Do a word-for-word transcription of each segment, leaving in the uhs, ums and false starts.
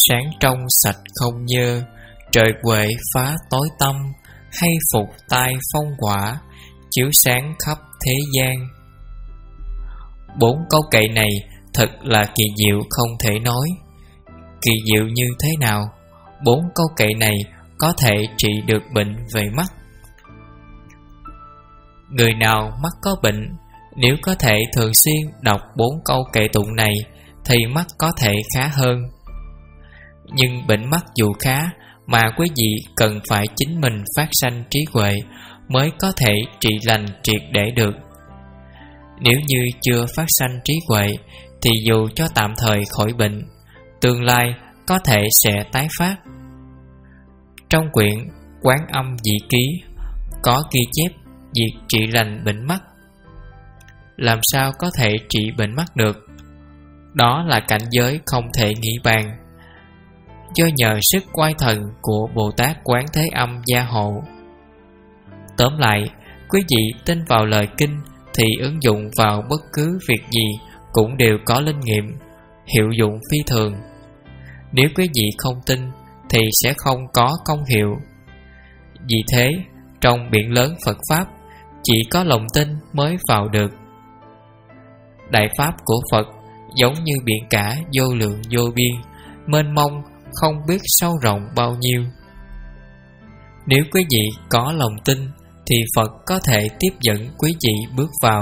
Sáng trong sạch không nhơ, trời huệ phá tối tăm, hay phục tai phong quả, chiếu sáng khắp thế gian. Bốn câu kệ này thật là kỳ diệu không thể nói. Kỳ diệu như thế nào? Bốn câu kệ này có thể trị được bệnh về mắt. Người nào mắt có bệnh, nếu có thể thường xuyên đọc bốn câu kệ tụng này thì mắt có thể khá hơn. Nhưng bệnh mắt dù khá mà quý vị cần phải chính mình phát sanh trí huệ mới có thể trị lành triệt để được. Nếu như chưa phát sanh trí huệ thì dù cho tạm thời khỏi bệnh, tương lai có thể sẽ tái phát. Trong quyển Quán Âm Dị Ký có ghi chép việc trị lành bệnh mắt. Làm sao có thể trị bệnh mắt được? Đó là cảnh giới không thể nghĩ bàn, do nhờ sức oai thần của Bồ Tát Quán Thế Âm gia hộ. Tóm lại, quý vị tin vào lời kinh thì ứng dụng vào bất cứ việc gì cũng đều có linh nghiệm, hiệu dụng phi thường. Nếu quý vị không tin thì sẽ không có công hiệu. Vì thế, trong biển lớn Phật Pháp, chỉ có lòng tin mới vào được. Đại Pháp của Phật giống như biển cả vô lượng vô biên, mênh mông, không biết sâu rộng bao nhiêu. Nếu quý vị có lòng tin thì Phật có thể tiếp dẫn quý vị bước vào.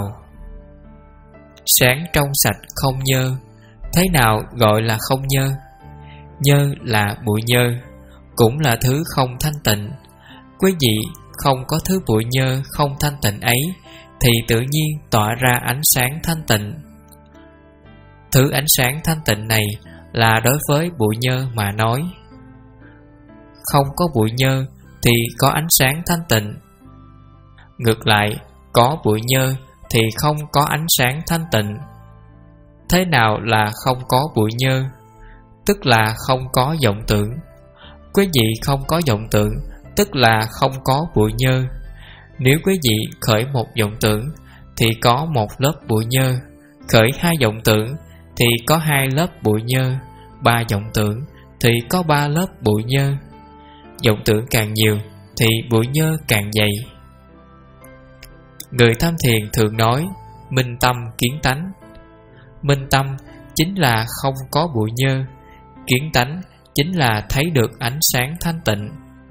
Sáng trong sạch không nhơ. Thế nào gọi là không nhơ? Nhơ là bụi nhơ, cũng là thứ không thanh tịnh. Quý vị không có thứ bụi nhơ không thanh tịnh ấy thì tự nhiên tỏa ra ánh sáng thanh tịnh. Thứ ánh sáng thanh tịnh này là đối với bụi nhơ mà nói. Không có bụi nhơ thì có ánh sáng thanh tịnh. Ngược lại, có bụi nhơ thì không có ánh sáng thanh tịnh. Thế nào là không có bụi nhơ? Tức là không có vọng tưởng. Quý vị không có vọng tưởng, tức là không có bụi nhơ. Nếu quý vị khởi một vọng tưởng thì có một lớp bụi nhơ, khởi hai vọng tưởng thì có hai lớp bụi nhơ, ba vọng tưởng thì có ba lớp bụi nhơ. Vọng tưởng càng nhiều thì bụi nhơ càng dày. Người tham thiền thường nói minh tâm kiến tánh. Minh tâm chính là không có bụi nhơ, kiến tánh chính là thấy được ánh sáng thanh tịnh.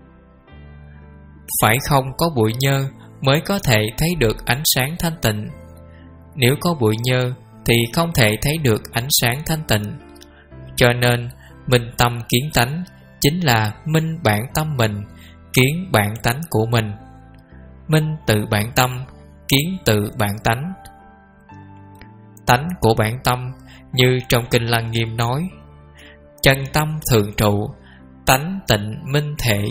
Phải không có bụi nhơ mới có thể thấy được ánh sáng thanh tịnh. Nếu có bụi nhơ thì không thể thấy được ánh sáng thanh tịnh. Cho nên minh tâm kiến tánh chính là minh bản tâm mình, kiến bản tánh của mình. Minh tự bản tâm, kiến tự bản tánh. Tánh của bản tâm như trong Kinh Lăng Nghiêm nói: chân tâm thường trụ, tánh tịnh minh thể.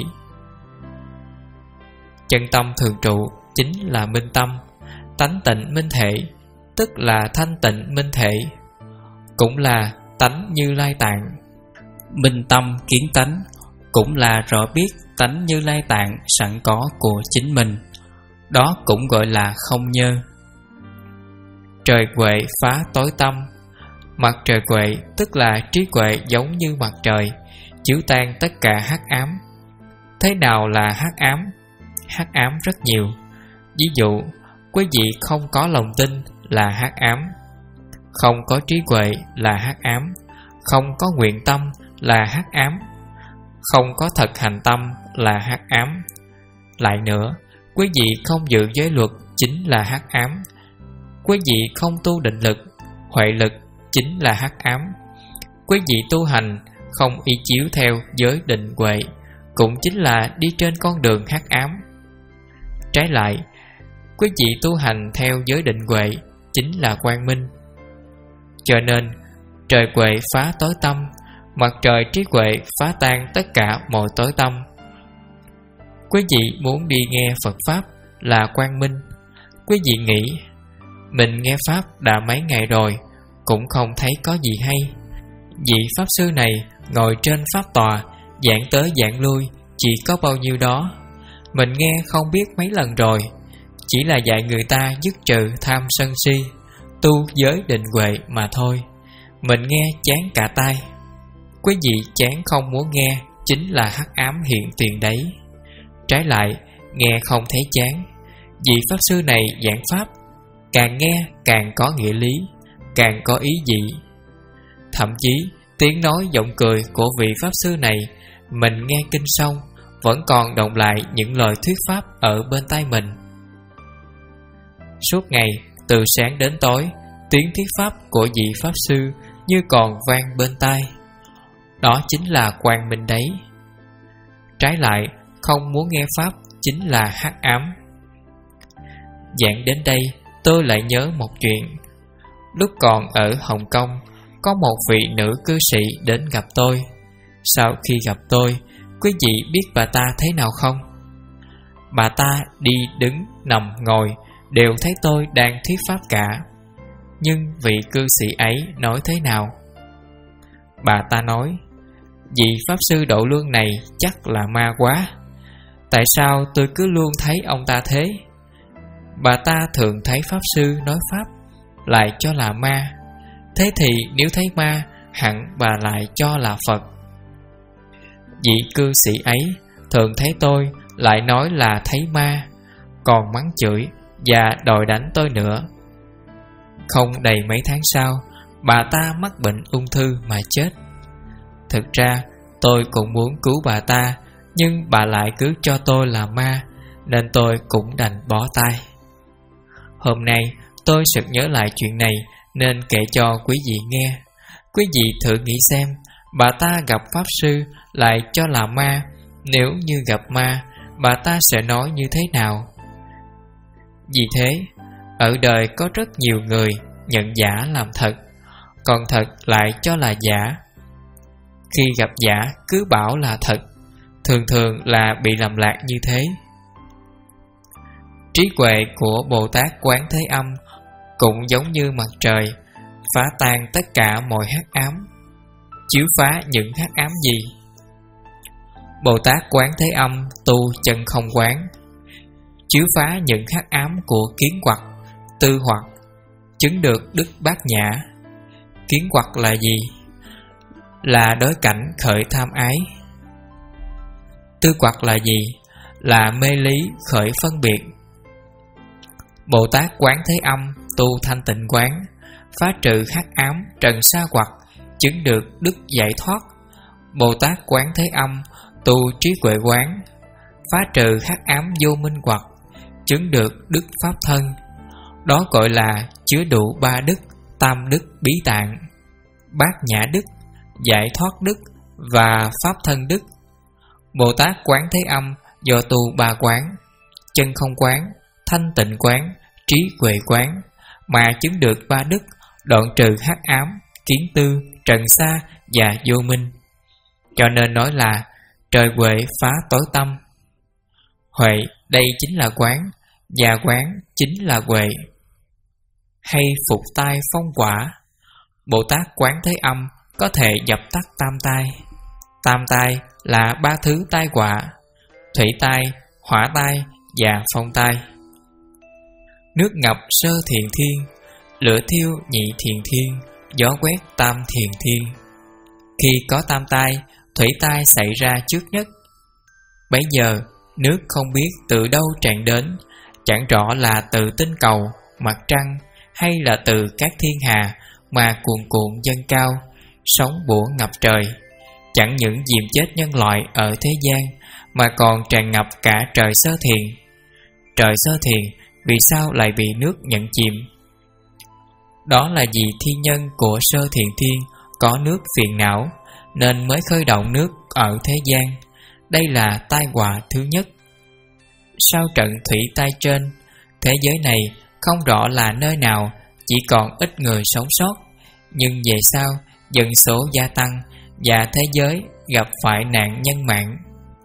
Chân tâm thường trụ chính là minh tâm, tánh tịnh minh thể tức là thanh tịnh minh thể, cũng là tánh Như Lai Tạng. Minh tâm kiến tánh cũng là rõ biết tánh Như Lai Tạng sẵn có của chính mình. Đó cũng gọi là không nhơ. Trời huệ phá tối tăm. Mặt trời huệ tức là trí huệ giống như mặt trời, chiếu tan tất cả hắc ám. Thế nào là hắc ám? Hắc ám rất nhiều. Ví dụ, quý vị không có lòng tin là hắc ám, không có trí huệ là hắc ám, không có nguyện tâm là hắc ám, không có thực hành tâm là hắc ám. Lại nữa, quý vị không giữ giới luật chính là hắc ám. Quý vị không tu định lực, huệ lực chính là hắc ám. Quý vị tu hành không y chiếu theo giới định huệ cũng chính là đi trên con đường hắc ám. Trái lại, quý vị tu hành theo giới định huệ chính là quang minh. Cho nên, trời huệ phá tối tăm, mặt trời trí huệ phá tan tất cả mọi tối tăm. Quý vị muốn đi nghe Phật Pháp là quang minh. Quý vị nghĩ mình nghe Pháp đã mấy ngày rồi cũng không thấy có gì hay. Vị Pháp Sư này ngồi trên Pháp tòa, giảng tới giảng lui chỉ có bao nhiêu đó. Mình nghe không biết mấy lần rồi, chỉ là dạy người ta dứt trừ tham sân si, tu giới định huệ mà thôi. Mình nghe chán cả tai. Quý vị chán không muốn nghe chính là hắc ám hiện tiền đấy. Trái lại, nghe không thấy chán. Vị Pháp Sư này giảng Pháp, càng nghe càng có nghĩa lý, càng có ý dị. Thậm chí tiếng nói giọng cười của vị Pháp Sư này, mình nghe kinh xong vẫn còn đọng lại những lời thuyết Pháp ở bên tai mình. Suốt ngày, từ sáng đến tối, tiếng thuyết Pháp của vị Pháp Sư như còn vang bên tai. Đó chính là quang minh đấy. Trái lại, không muốn nghe Pháp chính là hắc ám. Giảng đến đây, tôi lại nhớ một chuyện. Lúc còn ở Hồng Kông, có một vị nữ cư sĩ đến gặp tôi. Sau khi gặp tôi, quý vị biết bà ta thế nào không? Bà ta đi đứng, nằm, ngồi đều thấy tôi đang thuyết Pháp cả. Nhưng vị cư sĩ ấy nói thế nào? Bà ta nói, vị Pháp Sư Độ Lương này chắc là ma quá. Tại sao tôi cứ luôn thấy ông ta thế? Bà ta thường thấy Pháp Sư nói Pháp lại cho là ma. Thế thì nếu thấy ma, hẳn bà lại cho là Phật. Vị cư sĩ ấy thường thấy tôi lại nói là thấy ma, còn mắng chửi và đòi đánh tôi nữa. Không đầy mấy tháng sau, bà ta mắc bệnh ung thư mà chết. Thực ra tôi cũng muốn cứu bà ta, nhưng bà lại cứ cho tôi là ma, nên tôi cũng đành bó tay. Hôm nay tôi sực nhớ lại chuyện này nên kể cho quý vị nghe. Quý vị thử nghĩ xem, bà ta gặp Pháp Sư lại cho là ma, nếu như gặp ma, bà ta sẽ nói như thế nào? Vì thế, ở đời có rất nhiều người nhận giả làm thật, còn thật lại cho là giả. Khi gặp giả cứ bảo là thật, thường thường là bị lầm lạc như thế. Trí huệ của Bồ Tát Quán Thế Âm cũng giống như mặt trời, phá tan tất cả mọi hắc ám. Chiếu phá những hắc ám gì? Bồ Tát Quán Thế Âm tu chân không quán, chiếu phá những hắc ám của kiến hoặc, tư hoặc, chứng được đức bát nhã. Kiến hoặc là gì? Là đối cảnh khởi tham ái. Tư hoặc là gì? Là mê lý khởi phân biệt. Bồ Tát Quán Thế Âm tu thanh tịnh quán, phá trừ hắc ám trần sa hoặc, chứng được đức giải thoát. Bồ Tát Quán Thế Âm tu trí huệ quán, phá trừ hắc ám vô minh hoặc, chứng được đức pháp thân. Đó gọi là chứa đủ ba đức, tam đức bí tạng, bát nhã đức, giải thoát đức và pháp thân đức. Bồ Tát Quán Thế Âm do tu ba quán, chân không quán, thanh tịnh quán, trí huệ quán, mà chứng được ba đức, đoạn trừ hắc ám, kiến tư, trần sa và vô minh. Cho nên nói là trời huệ phá tối tâm. Huệ đây chính là quán, và quán chính là huệ. Hay phục tai phong quả, Bồ Tát Quán Thế Âm có thể dập tắt tam tai. Tam tai là ba thứ tai họa: thủy tai, hỏa tai và phong tai. Nước ngập sơ thiện thiên, lửa thiêu nhị thiện thiên, gió quét tam thiện thiên. Khi có tam tai, thủy tai xảy ra trước nhất. Bấy giờ nước không biết từ đâu tràn đến, chẳng rõ là từ tinh cầu, mặt trăng hay là từ các thiên hà mà cuồn cuộn dâng cao, sóng bủa ngập trời. Chẳng những diệm chết nhân loại ở thế gian, mà còn tràn ngập cả trời sơ thiền. Trời sơ thiền vì sao lại bị nước nhận chìm? Đó là vì thiên nhân của sơ thiền thiên có nước phiền não, nên mới khơi động nước ở thế gian. Đây là tai họa thứ nhất. Sau trận thủy tai trên, thế giới này không rõ là nơi nào, chỉ còn ít người sống sót. Nhưng về sau, dân số gia tăng và thế giới gặp phải nạn nhân mạng.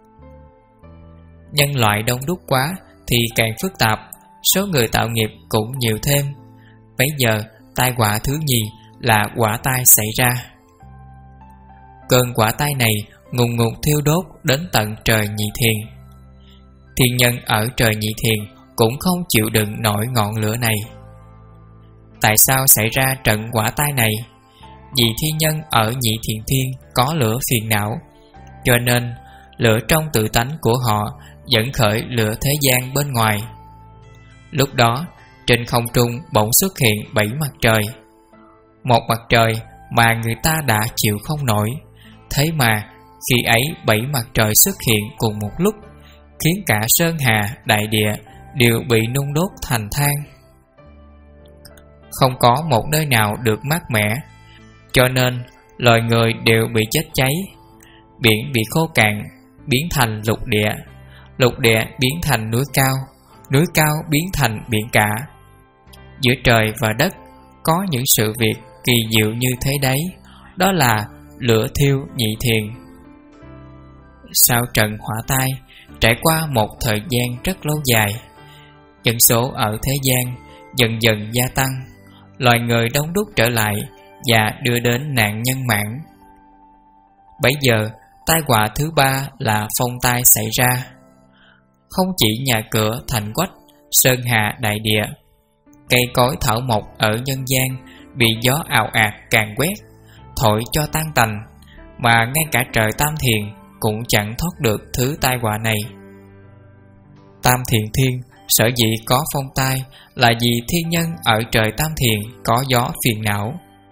Nhân loại đông đúc quá thì càng phức tạp, số người tạo nghiệp cũng nhiều thêm. Bấy giờ tai họa thứ nhì là hỏa tai xảy ra. Cơn hỏa tai này ngùn ngụt thiêu đốt đến tận trời nhị thiền. Thiên nhân ở trời nhị thiền cũng không chịu đựng nổi ngọn lửa này. Tại sao xảy ra trận hỏa tai này? vì thi nhân ở nhị thiền thiên có lửa phiền não, cho nên lửa trong tự tánh của họ dẫn khởi lửa thế gian bên ngoài. Lúc đó trên không trung bỗng xuất hiện bảy mặt trời. Một mặt trời mà người ta đã chịu không nổi, thế mà khi ấy bảy mặt trời xuất hiện cùng một lúc, khiến cả sơn hà đại địa đều bị nung đốt thành than. Không có một nơi nào được mát mẻ, cho nên loài người đều bị chết cháy. Biển bị khô cạn, biến thành lục địa, lục địa biến thành núi cao, núi cao biến thành biển cả. Giữa trời và đất có những sự việc kỳ diệu như thế đấy, đó là lửa thiêu nhị thiền. Sau trận hỏa tai, trải qua một thời gian rất lâu dài, dân số ở thế gian dần dần gia tăng, loài người đông đúc trở lại và đưa đến nạn nhân mạng. Bấy giờ tai họa thứ ba là phong tai xảy ra. Không chỉ nhà cửa thành quách, sơn hà đại địa, cây cối thảo mộc ở nhân gian bị gió ào ạt càn quét, thổi cho tan tành, mà ngay cả trời Tam Thiền cũng chẳng thoát được thứ tai họa này. Tam Thiền Thiên sở dĩ có phong tai là vì thiên nhân ở trời Tam Thiền có gió phiền não.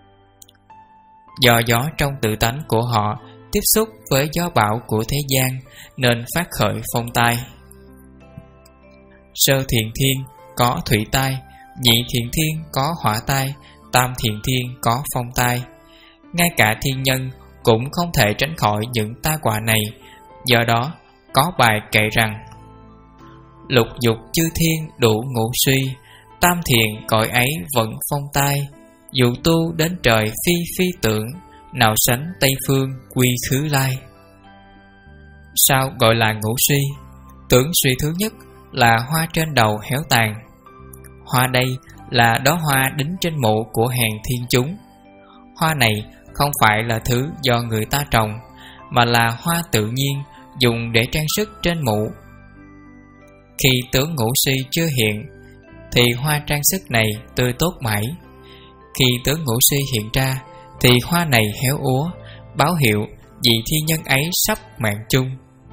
Do gió trong tự tánh của họ tiếp xúc với gió bão của thế gian nên phát khởi phong tai. Sơ Thiền Thiên có thủy tai, nhị Thiền Thiên có hỏa tai, tam Thiền Thiên có phong tai. Ngay cả thiên nhân cũng không thể tránh khỏi những tai họa này. Do đó có bài kể rằng: lục dục chư thiên đủ ngũ suy, tam thiền cõi ấy vẫn phong tai. Dù tu đến trời phi phi tưởng, nào sánh Tây Phương quy khứ lai. Sao gọi là ngũ suy? Tưởng suy thứ nhất là hoa trên đầu héo tàn. Hoa đây là đóa hoa đính trên mộ của hàng thiên chúng. Hoa này không phải là thứ do người ta trồng, mà là hoa tự nhiên dùng để trang sức trên mộ. Khi tướng ngũ suy chưa hiện thì hoa trang sức này tươi tốt mãi. Khi tướng ngũ suy hiện ra thì hoa này héo úa, báo hiệu vị thi nhân ấy sắp mạng chung.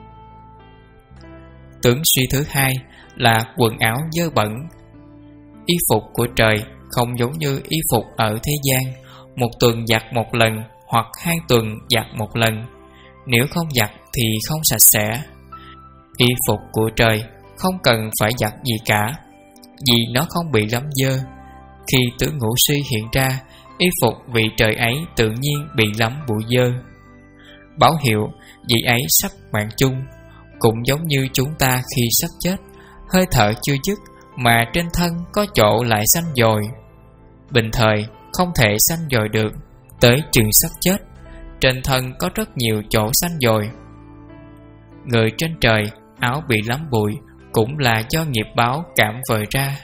Tướng suy thứ hai là quần áo dơ bẩn. Y phục của trời không giống như y phục ở thế gian, một tuần giặt một lần hoặc hai tuần giặt một lần. Nếu không giặt thì không sạch sẽ. Y phục của trời không cần phải giặt gì cả, vì nó không bị lấm dơ. Khi tướng ngũ suy hiện ra, y phục vị trời ấy tự nhiên bị lấm bụi dơ, báo hiệu vị ấy sắp mạng chung. Cũng giống như chúng ta khi sắp chết, hơi thở chưa dứt mà trên thân có chỗ lại xanh dồi. Bình thời không thể xanh dồi được, tới chừng sắp chết, trên thân có rất nhiều chỗ xanh dồi. Người trên trời áo bị lấm bụi cũng là do nghiệp báo cảm vời ra.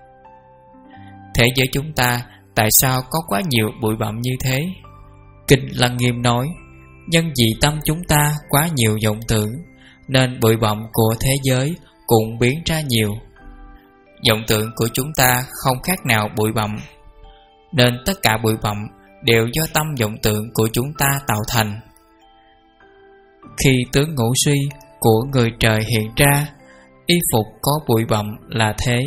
Thế giới chúng ta tại sao có quá nhiều bụi bặm như thế? Kinh Lăng Nghiêm nói: nhân vì tâm chúng ta quá nhiều vọng tưởng, nên bụi bặm của thế giới cũng biến ra nhiều. Vọng tưởng của chúng ta không khác nào bụi bặm, nên tất cả bụi bặm đều do tâm vọng tưởng của chúng ta tạo thành. Khi tướng ngũ suy của người trời hiện ra, y phục có bụi bặm là thế.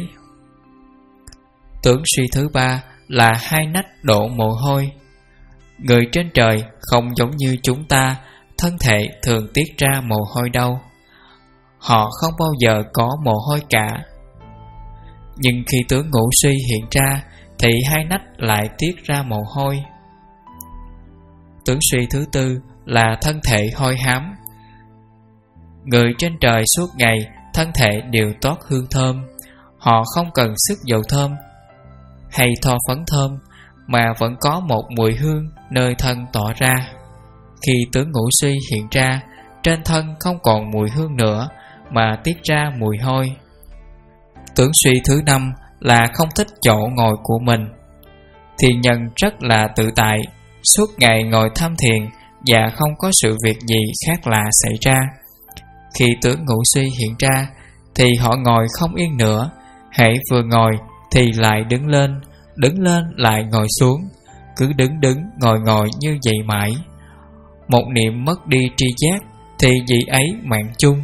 Tướng suy thứ ba là hai nách đổ mồ hôi. Người trên trời không giống như chúng ta, thân thể thường tiết ra mồ hôi đâu. Họ không bao giờ có mồ hôi cả. Nhưng khi tướng ngũ suy hiện ra thì hai nách lại tiết ra mồ hôi. Tướng suy thứ tư là thân thể hôi hám. Người trên trời suốt ngày thân thể đều toát hương thơm. Họ không cần sức dầu thơm hay thoa phấn thơm, mà vẫn có một mùi hương nơi thân tỏ ra. Khi tướng ngũ suy hiện ra, trên thân không còn mùi hương nữa, mà tiết ra mùi hôi. Tướng suy thứ năm là không thích chỗ ngồi của mình. Thiền nhân rất là tự tại, suốt ngày ngồi tham thiền và không có sự việc gì khác lạ xảy ra. Khi tướng ngũ suy hiện ra thì họ ngồi không yên nữa, hễ vừa ngồi thì lại đứng lên, đứng lên lại ngồi xuống, cứ đứng đứng ngồi ngồi như vậy mãi. Một niệm mất đi tri giác thì vị ấy mạng chung.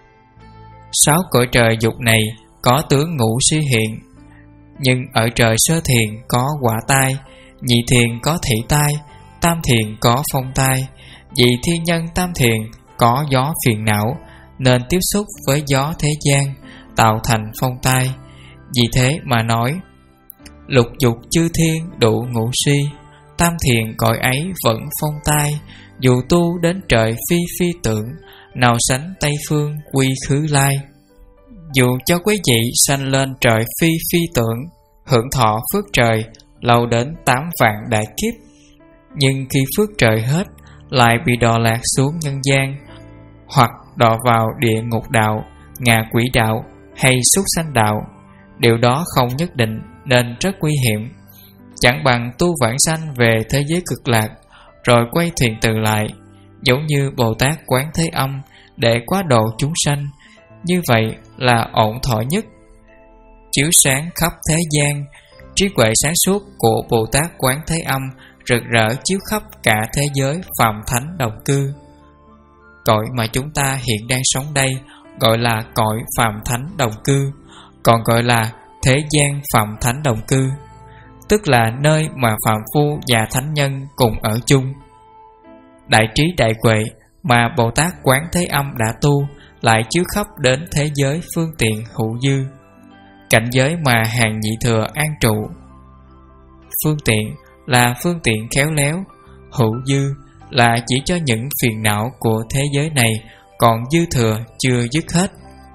Sáu cõi trời dục này có tướng ngũ si hiện, nhưng ở trời sơ thiền có quả tai, nhị thiền có thị tai, tam thiền có phong tai. Vị thiên nhân tam thiền có gió phiền não, nên tiếp xúc với gió thế gian, tạo thành phong tai. Vì thế mà nói, lục dục chư thiên đủ ngũ si, tam thiền cõi ấy vẫn phong tai. Dù tu đến trời phi phi tưởng, nào sánh Tây phương quy khứ lai. Dù cho quý vị sanh lên trời phi phi tưởng, hưởng thọ phước trời lâu đến tám vạn đại kiếp, nhưng khi phước trời hết lại bị đọa lạc xuống nhân gian, hoặc đọa vào địa ngục đạo, ngạ quỷ đạo hay súc sanh đạo. Điều đó không nhất định nên rất nguy hiểm. Chẳng bằng tu vãng sanh về thế giới cực lạc, rồi quay thuyền từ lại, giống như Bồ Tát Quán Thế Âm để quá độ chúng sanh. Như vậy là ổn thỏa nhất. Chiếu sáng khắp thế gian, trí huệ sáng suốt của Bồ Tát Quán Thế Âm rực rỡ chiếu khắp cả thế giới phàm thánh đồng cư. Cõi mà chúng ta hiện đang sống đây gọi là cõi phàm thánh đồng cư, còn gọi là thế gian phàm thánh đồng cư, tức là nơi mà phàm phu và thánh nhân cùng ở chung. Đại trí đại huệ mà Bồ Tát Quán Thế Âm đã tu lại chiếu khắp đến thế giới phương tiện hữu dư, cảnh giới mà hàng nhị thừa an trụ. Phương tiện là phương tiện khéo léo, hữu dư là chỉ cho những phiền não của thế giới này còn dư thừa chưa dứt hết.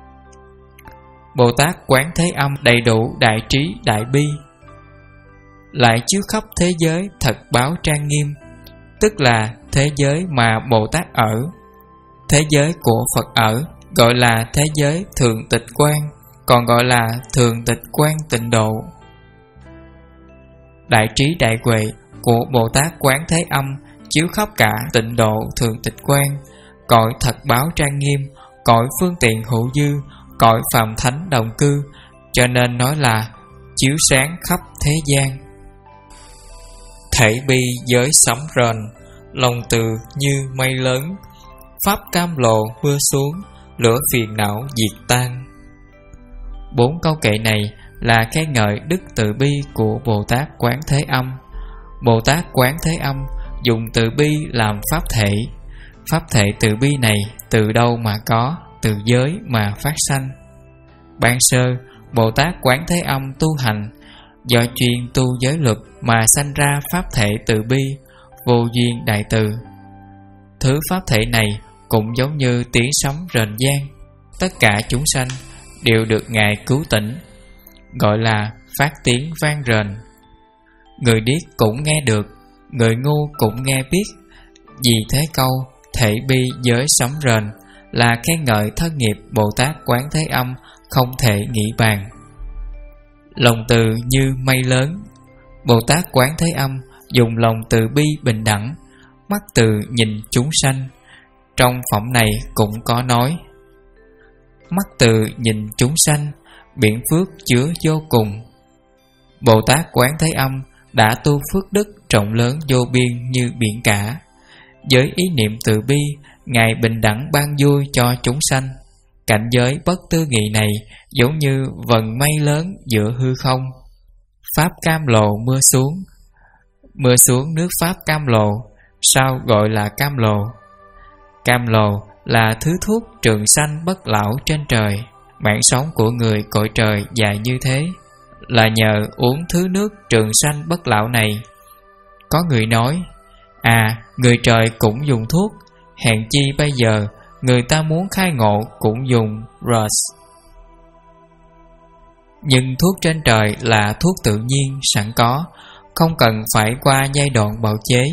Bồ Tát Quán Thế Âm đầy đủ đại trí đại bi, lại chiếu khắp thế giới thật báo trang nghiêm, tức là thế giới mà Bồ Tát ở. Thế giới của Phật ở gọi là thế giới thường tịch quan, còn gọi là thường tịch quan tịnh độ. Đại trí đại huệ của Bồ Tát Quán Thế Âm chiếu khắp cả tịnh độ thường tịch quan, cõi thật báo trang nghiêm, cõi phương tiện hữu dư, cõi phàm thánh đồng cư, cho nên nói là chiếu sáng khắp thế gian. Thể bi giới sấm rền, lòng từ như mây lớn, pháp cam lộ mưa xuống, lửa phiền não diệt tan. Bốn câu kệ này là khen ngợi đức từ bi của Bồ Tát Quán Thế Âm. Bồ Tát Quán Thế Âm dùng từ bi làm pháp thể. Pháp thể từ bi này từ đâu mà có? Từ giới mà phát sanh. Ban sơ, Bồ Tát Quán Thế Âm tu hành, do chuyên tu giới luật mà sanh ra pháp thể từ bi, vô duyên đại từ. Thứ pháp thể này cũng giống như tiếng sấm rền vang, tất cả chúng sanh đều được Ngài cứu tỉnh, gọi là phát tiếng vang rền. Người điếc cũng nghe được, người ngu cũng nghe biết. Vì thế câu thể bi giới sấm rền là khen ngợi thân nghiệp Bồ Tát Quán Thế Âm không thể nghĩ bàn. Lòng từ như mây lớn, Bồ Tát Quán Thế Âm dùng lòng từ bi bình đẳng, mắt từ nhìn chúng sanh. Trong phẩm này cũng có nói, mắt từ nhìn chúng sanh, biển phước chứa vô cùng. Bồ Tát Quán Thế Âm đã tu phước đức rộng lớn vô biên như biển cả. Với ý niệm từ bi, Ngài bình đẳng ban vui cho chúng sanh. Cảnh giới bất tư nghị này giống như vầng mây lớn giữa hư không. Pháp cam lộ mưa xuống. Mưa xuống nước pháp cam lộ, sao gọi là cam lộ? Cam lộ là thứ thuốc trường sanh bất lão trên trời. Mạng sống của người cõi trời dài như thế là nhờ uống thứ nước trường sanh bất lão này. Có người nói, à, người trời cũng dùng thuốc, hèn chi bây giờ người ta muốn khai ngộ cũng dùng Rus. Nhưng thuốc trên trời là thuốc tự nhiên sẵn có, không cần phải qua giai đoạn bào chế.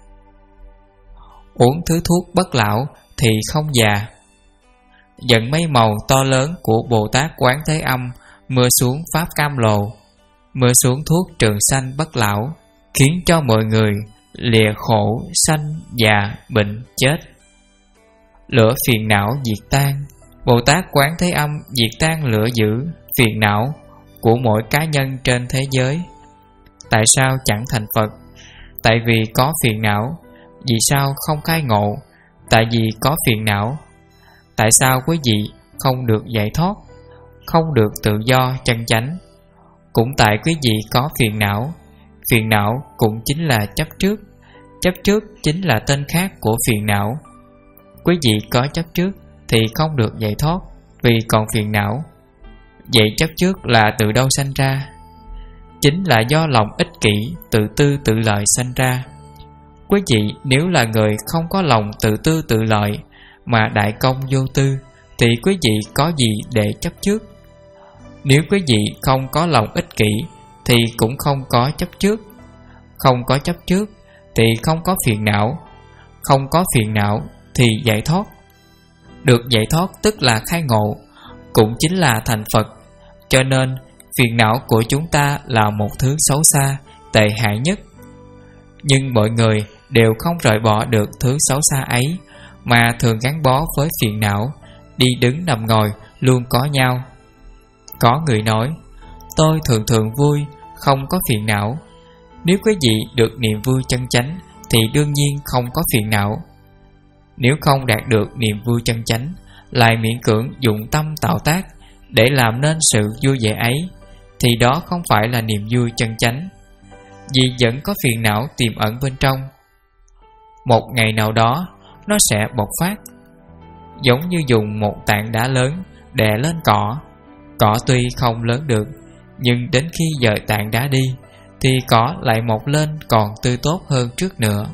Uống thứ thuốc bất lão thì không già. Dẫn mấy màu to lớn của Bồ Tát Quán Thế Âm mưa xuống pháp cam lộ, mưa xuống thuốc trường sanh bất lão, khiến cho mọi người lìa khổ sanh già bệnh chết. Lửa phiền não diệt tan. Bồ Tát Quán Thế Âm diệt tan lửa dữ phiền não của mỗi cá nhân trên thế giới. Tại sao chẳng thành Phật? Tại vì có phiền não. Vì sao không khai ngộ? Tại vì có phiền não. Tại sao quý vị không được giải thoát, không được tự do chân chánh? Cũng tại quý vị có phiền não. Phiền não cũng chính là chấp trước. Chấp trước chính là tên khác của phiền não. Quý vị có chấp trước thì không được giải thoát, vì còn phiền não. Vậy chấp trước là từ đâu sanh ra? Chính là do lòng ích kỷ, tự tư tự lợi sanh ra. Quý vị nếu là người không có lòng tự tư tự lợi mà đại công vô tư, thì quý vị có gì để chấp trước? Nếu quý vị không có lòng ích kỷ thì cũng không có chấp trước. Không có chấp trước thì không có phiền não. Không có phiền não thì giải thoát. Được giải thoát tức là khai ngộ, cũng chính là thành Phật. Cho nên phiền não của chúng ta là một thứ xấu xa, tệ hại nhất. Nhưng mọi người đều không rời bỏ được thứ xấu xa ấy, mà thường gắn bó với phiền não. Đi đứng nằm ngồi luôn có nhau. Có người nói: tôi thường thường vui, không có phiền não. Nếu quý vị được niềm vui chân chánh thì đương nhiên không có phiền não. Nếu không đạt được niềm vui chân chánh, lại miễn cưỡng dụng tâm tạo tác để làm nên sự vui vẻ ấy, thì đó không phải là niềm vui chân chánh, vì vẫn có phiền não tiềm ẩn bên trong. Một ngày nào đó nó sẽ bộc phát, giống như dùng một tảng đá lớn đè lên cỏ. Cỏ tuy không lớn được, nhưng đến khi dời tảng đá đi thì cỏ lại mọc lên còn tươi tốt hơn trước nữa.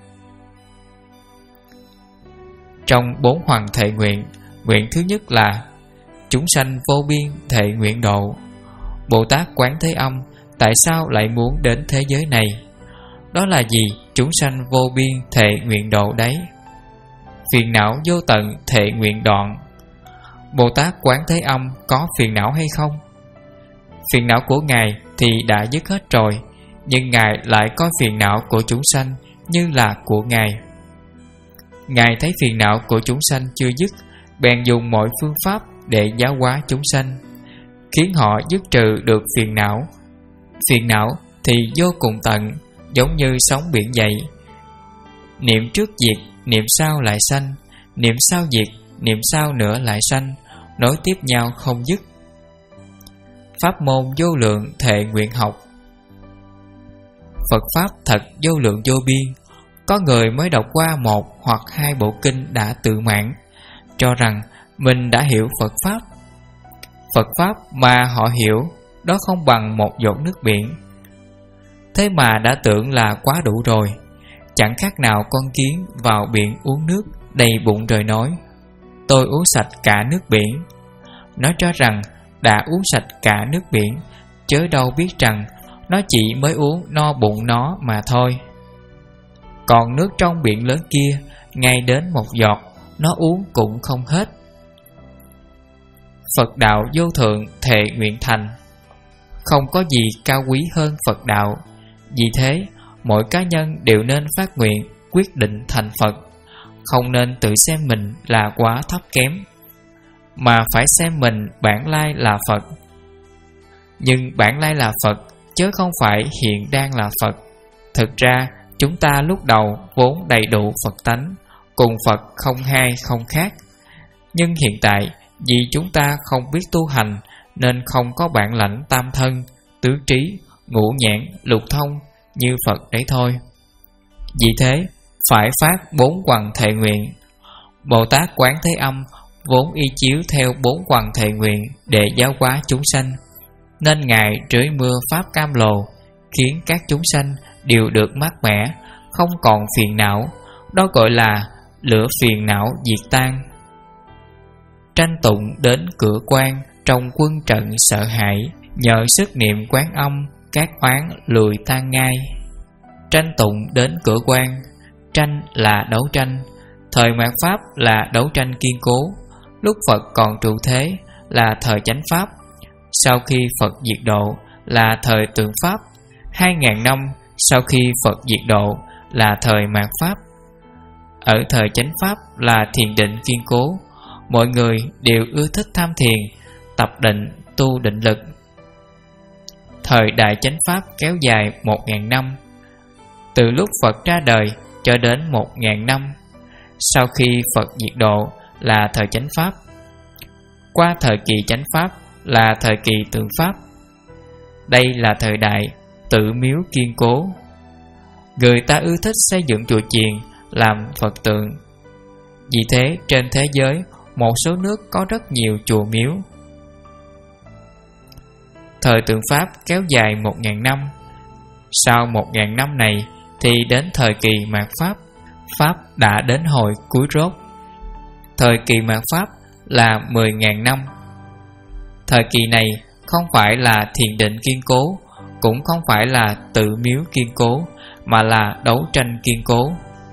Trong bốn hoàng thệ nguyện, nguyện thứ nhất là chúng sanh vô biên thệ nguyện độ. Bồ Tát Quán Thế Âm tại sao lại muốn đến thế giới này? Đó là gì chúng sanh vô biên thệ nguyện độ đấy? Phiền não vô tận thệ nguyện đoạn. Bồ Tát Quán Thế Âm có phiền não hay không? Phiền não của Ngài thì đã dứt hết rồi, nhưng Ngài lại coi phiền não của chúng sanh như là của Ngài. Ngài thấy phiền não của chúng sanh chưa dứt, bèn dùng mọi phương pháp để giáo hóa chúng sanh, khiến họ dứt trừ được phiền não. Phiền não thì vô cùng tận, giống như sóng biển vậy. Niệm trước diệt, niệm sau lại sanh, niệm sau diệt, niệm sau nữa lại sanh, nối tiếp nhau không dứt. Pháp môn vô lượng thệ nguyện học. Phật Pháp thật vô lượng vô biên. Có người mới đọc qua một hoặc hai bộ kinh đã tự mãn, cho rằng mình đã hiểu Phật Pháp. Phật Pháp mà họ hiểu đó không bằng một giọt nước biển. Thế mà đã tưởng là quá đủ rồi. Chẳng khác nào con kiến vào biển uống nước, đầy bụng rồi nói: tôi uống sạch cả nước biển. Nó cho rằng đã uống sạch cả nước biển, chớ đâu biết rằng nó chỉ mới uống no bụng nó mà thôi. Còn nước trong biển lớn kia, ngay đến một giọt, nó uống cũng không hết. Phật đạo vô thượng thệ nguyện thành. Không có gì cao quý hơn Phật đạo. Vì thế, mỗi cá nhân đều nên phát nguyện quyết định thành Phật. Không nên tự xem mình là quá thấp kém, mà phải xem mình bản lai là Phật. Nhưng bản lai là Phật, chứ không phải hiện đang là Phật. Thực ra, chúng ta lúc đầu vốn đầy đủ Phật tánh, cùng Phật không hai không khác. Nhưng hiện tại, vì chúng ta không biết tu hành, nên không có bản lãnh tam thân, tứ trí, ngũ nhãn, lục thông như Phật đấy thôi. Vì thế, phải phát bốn hoằng thệ nguyện. Bồ Tát Quán Thế Âm vốn y chiếu theo bốn hoằng thệ nguyện để giáo hóa chúng sanh, nên Ngài rưới mưa pháp cam lồ, khiến các chúng sanh đều được mát mẻ, không còn phiền não. Đó gọi là lửa phiền não diệt tan. Tranh tụng đến cửa quan, trong quân trận sợ hãi, nhờ sức niệm Quán Âm, các oán lùi tan ngay. Tranh tụng đến cửa quan. Tranh là đấu tranh. Thời mạt Pháp là đấu tranh kiên cố. Lúc Phật còn trụ thế là thời chánh Pháp. Sau khi Phật diệt độ là thời tượng Pháp. Hai ngàn năm sau khi Phật diệt độ là thời mạt Pháp. Ở thời chánh Pháp là thiền định kiên cố. Mọi người đều ưa thích tham thiền, tập định, tu định lực. Thời đại chánh Pháp kéo dài một ngàn năm. từ lúc Phật ra đời cho đến một ngàn năm. Sau khi Phật diệt độ là thời chánh pháp. Qua thời kỳ chánh pháp là thời kỳ tượng pháp. Đây là thời đại tự miếu kiên cố. Người ta ưa thích xây dựng chùa chiền làm Phật tượng. Vì thế trên thế giới một số nước có rất nhiều chùa miếu. Thời tượng pháp kéo dài một ngàn năm. Sau một ngàn năm này thì đến thời kỳ mạt pháp. Pháp đã đến hồi cuối rốt. Thời kỳ mạt pháp là mười ngàn năm. Thời kỳ này không phải là thiền định kiên cố, cũng không phải là tự miếu kiên cố, mà là đấu tranh kiên cố.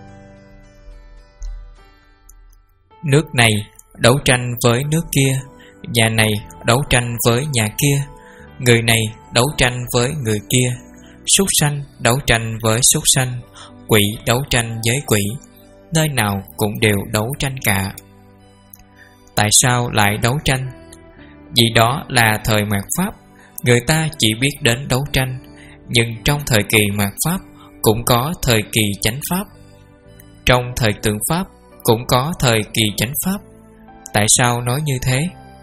Nước này đấu tranh với nước kia, nhà này đấu tranh với nhà kia, người này đấu tranh với người kia, súc sanh đấu tranh với súc sanh, quỷ đấu tranh với quỷ, nơi nào cũng đều đấu tranh cả. Tại sao lại đấu tranh? Vì đó là thời mạt pháp, người ta chỉ biết đến đấu tranh. Nhưng trong thời kỳ mạt pháp cũng có thời kỳ chánh pháp. Trong thời tượng pháp cũng có thời kỳ chánh pháp. Tại sao nói như thế?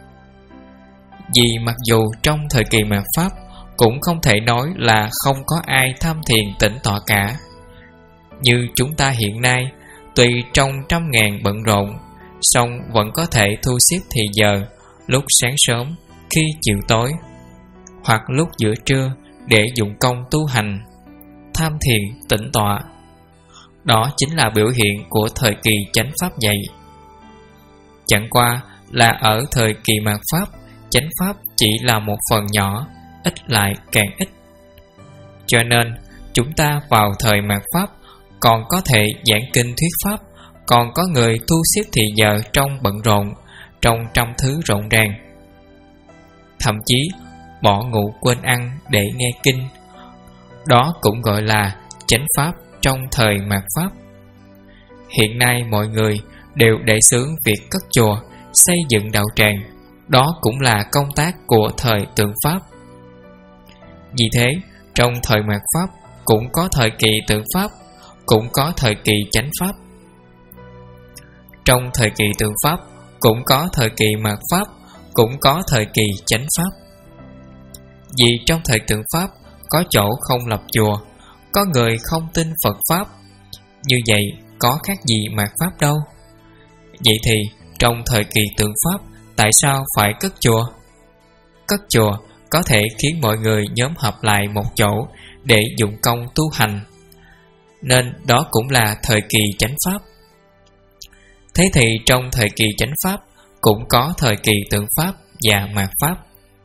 Vì mặc dù trong thời kỳ mạt pháp cũng không thể nói là không có ai tham thiền tĩnh tọa cả. Như chúng ta hiện nay, tuy trong trăm ngàn bận rộn, song vẫn có thể thu xếp thì giờ, lúc sáng sớm, khi chiều tối, hoặc lúc giữa trưa để dụng công tu hành, tham thiền tĩnh tọa. Đó chính là biểu hiện của thời kỳ chánh pháp vậy. Chẳng qua là ở thời kỳ mạt pháp, chánh pháp chỉ là một phần nhỏ, ít lại càng ít. Cho nên chúng ta vào thời mạt pháp còn có thể giảng kinh thuyết pháp, còn có người thu xếp thì giờ trong bận rộn, trong trăm thứ rộn ràng. Thậm chí bỏ ngủ quên ăn để nghe kinh. Đó cũng gọi là chánh pháp trong thời mạt pháp. Hiện nay mọi người đều đề xướng việc cất chùa, xây dựng đạo tràng. Đó cũng là công tác của thời tượng pháp. Vì thế, trong thời mạt pháp cũng có thời kỳ tượng pháp, cũng có thời kỳ chánh pháp. Trong thời kỳ tượng pháp cũng có thời kỳ mạt pháp, cũng có thời kỳ chánh pháp. Vì trong thời tượng pháp có chỗ không lập chùa, có người không tin Phật pháp. Như vậy có khác gì mạt pháp đâu. Vậy thì trong thời kỳ tượng pháp tại sao phải cất chùa? Cất chùa có thể khiến mọi người nhóm họp lại một chỗ để dụng công tu hành, nên đó cũng là thời kỳ chánh pháp. Thế thì trong thời kỳ chánh pháp cũng có thời kỳ tượng pháp và mạt pháp.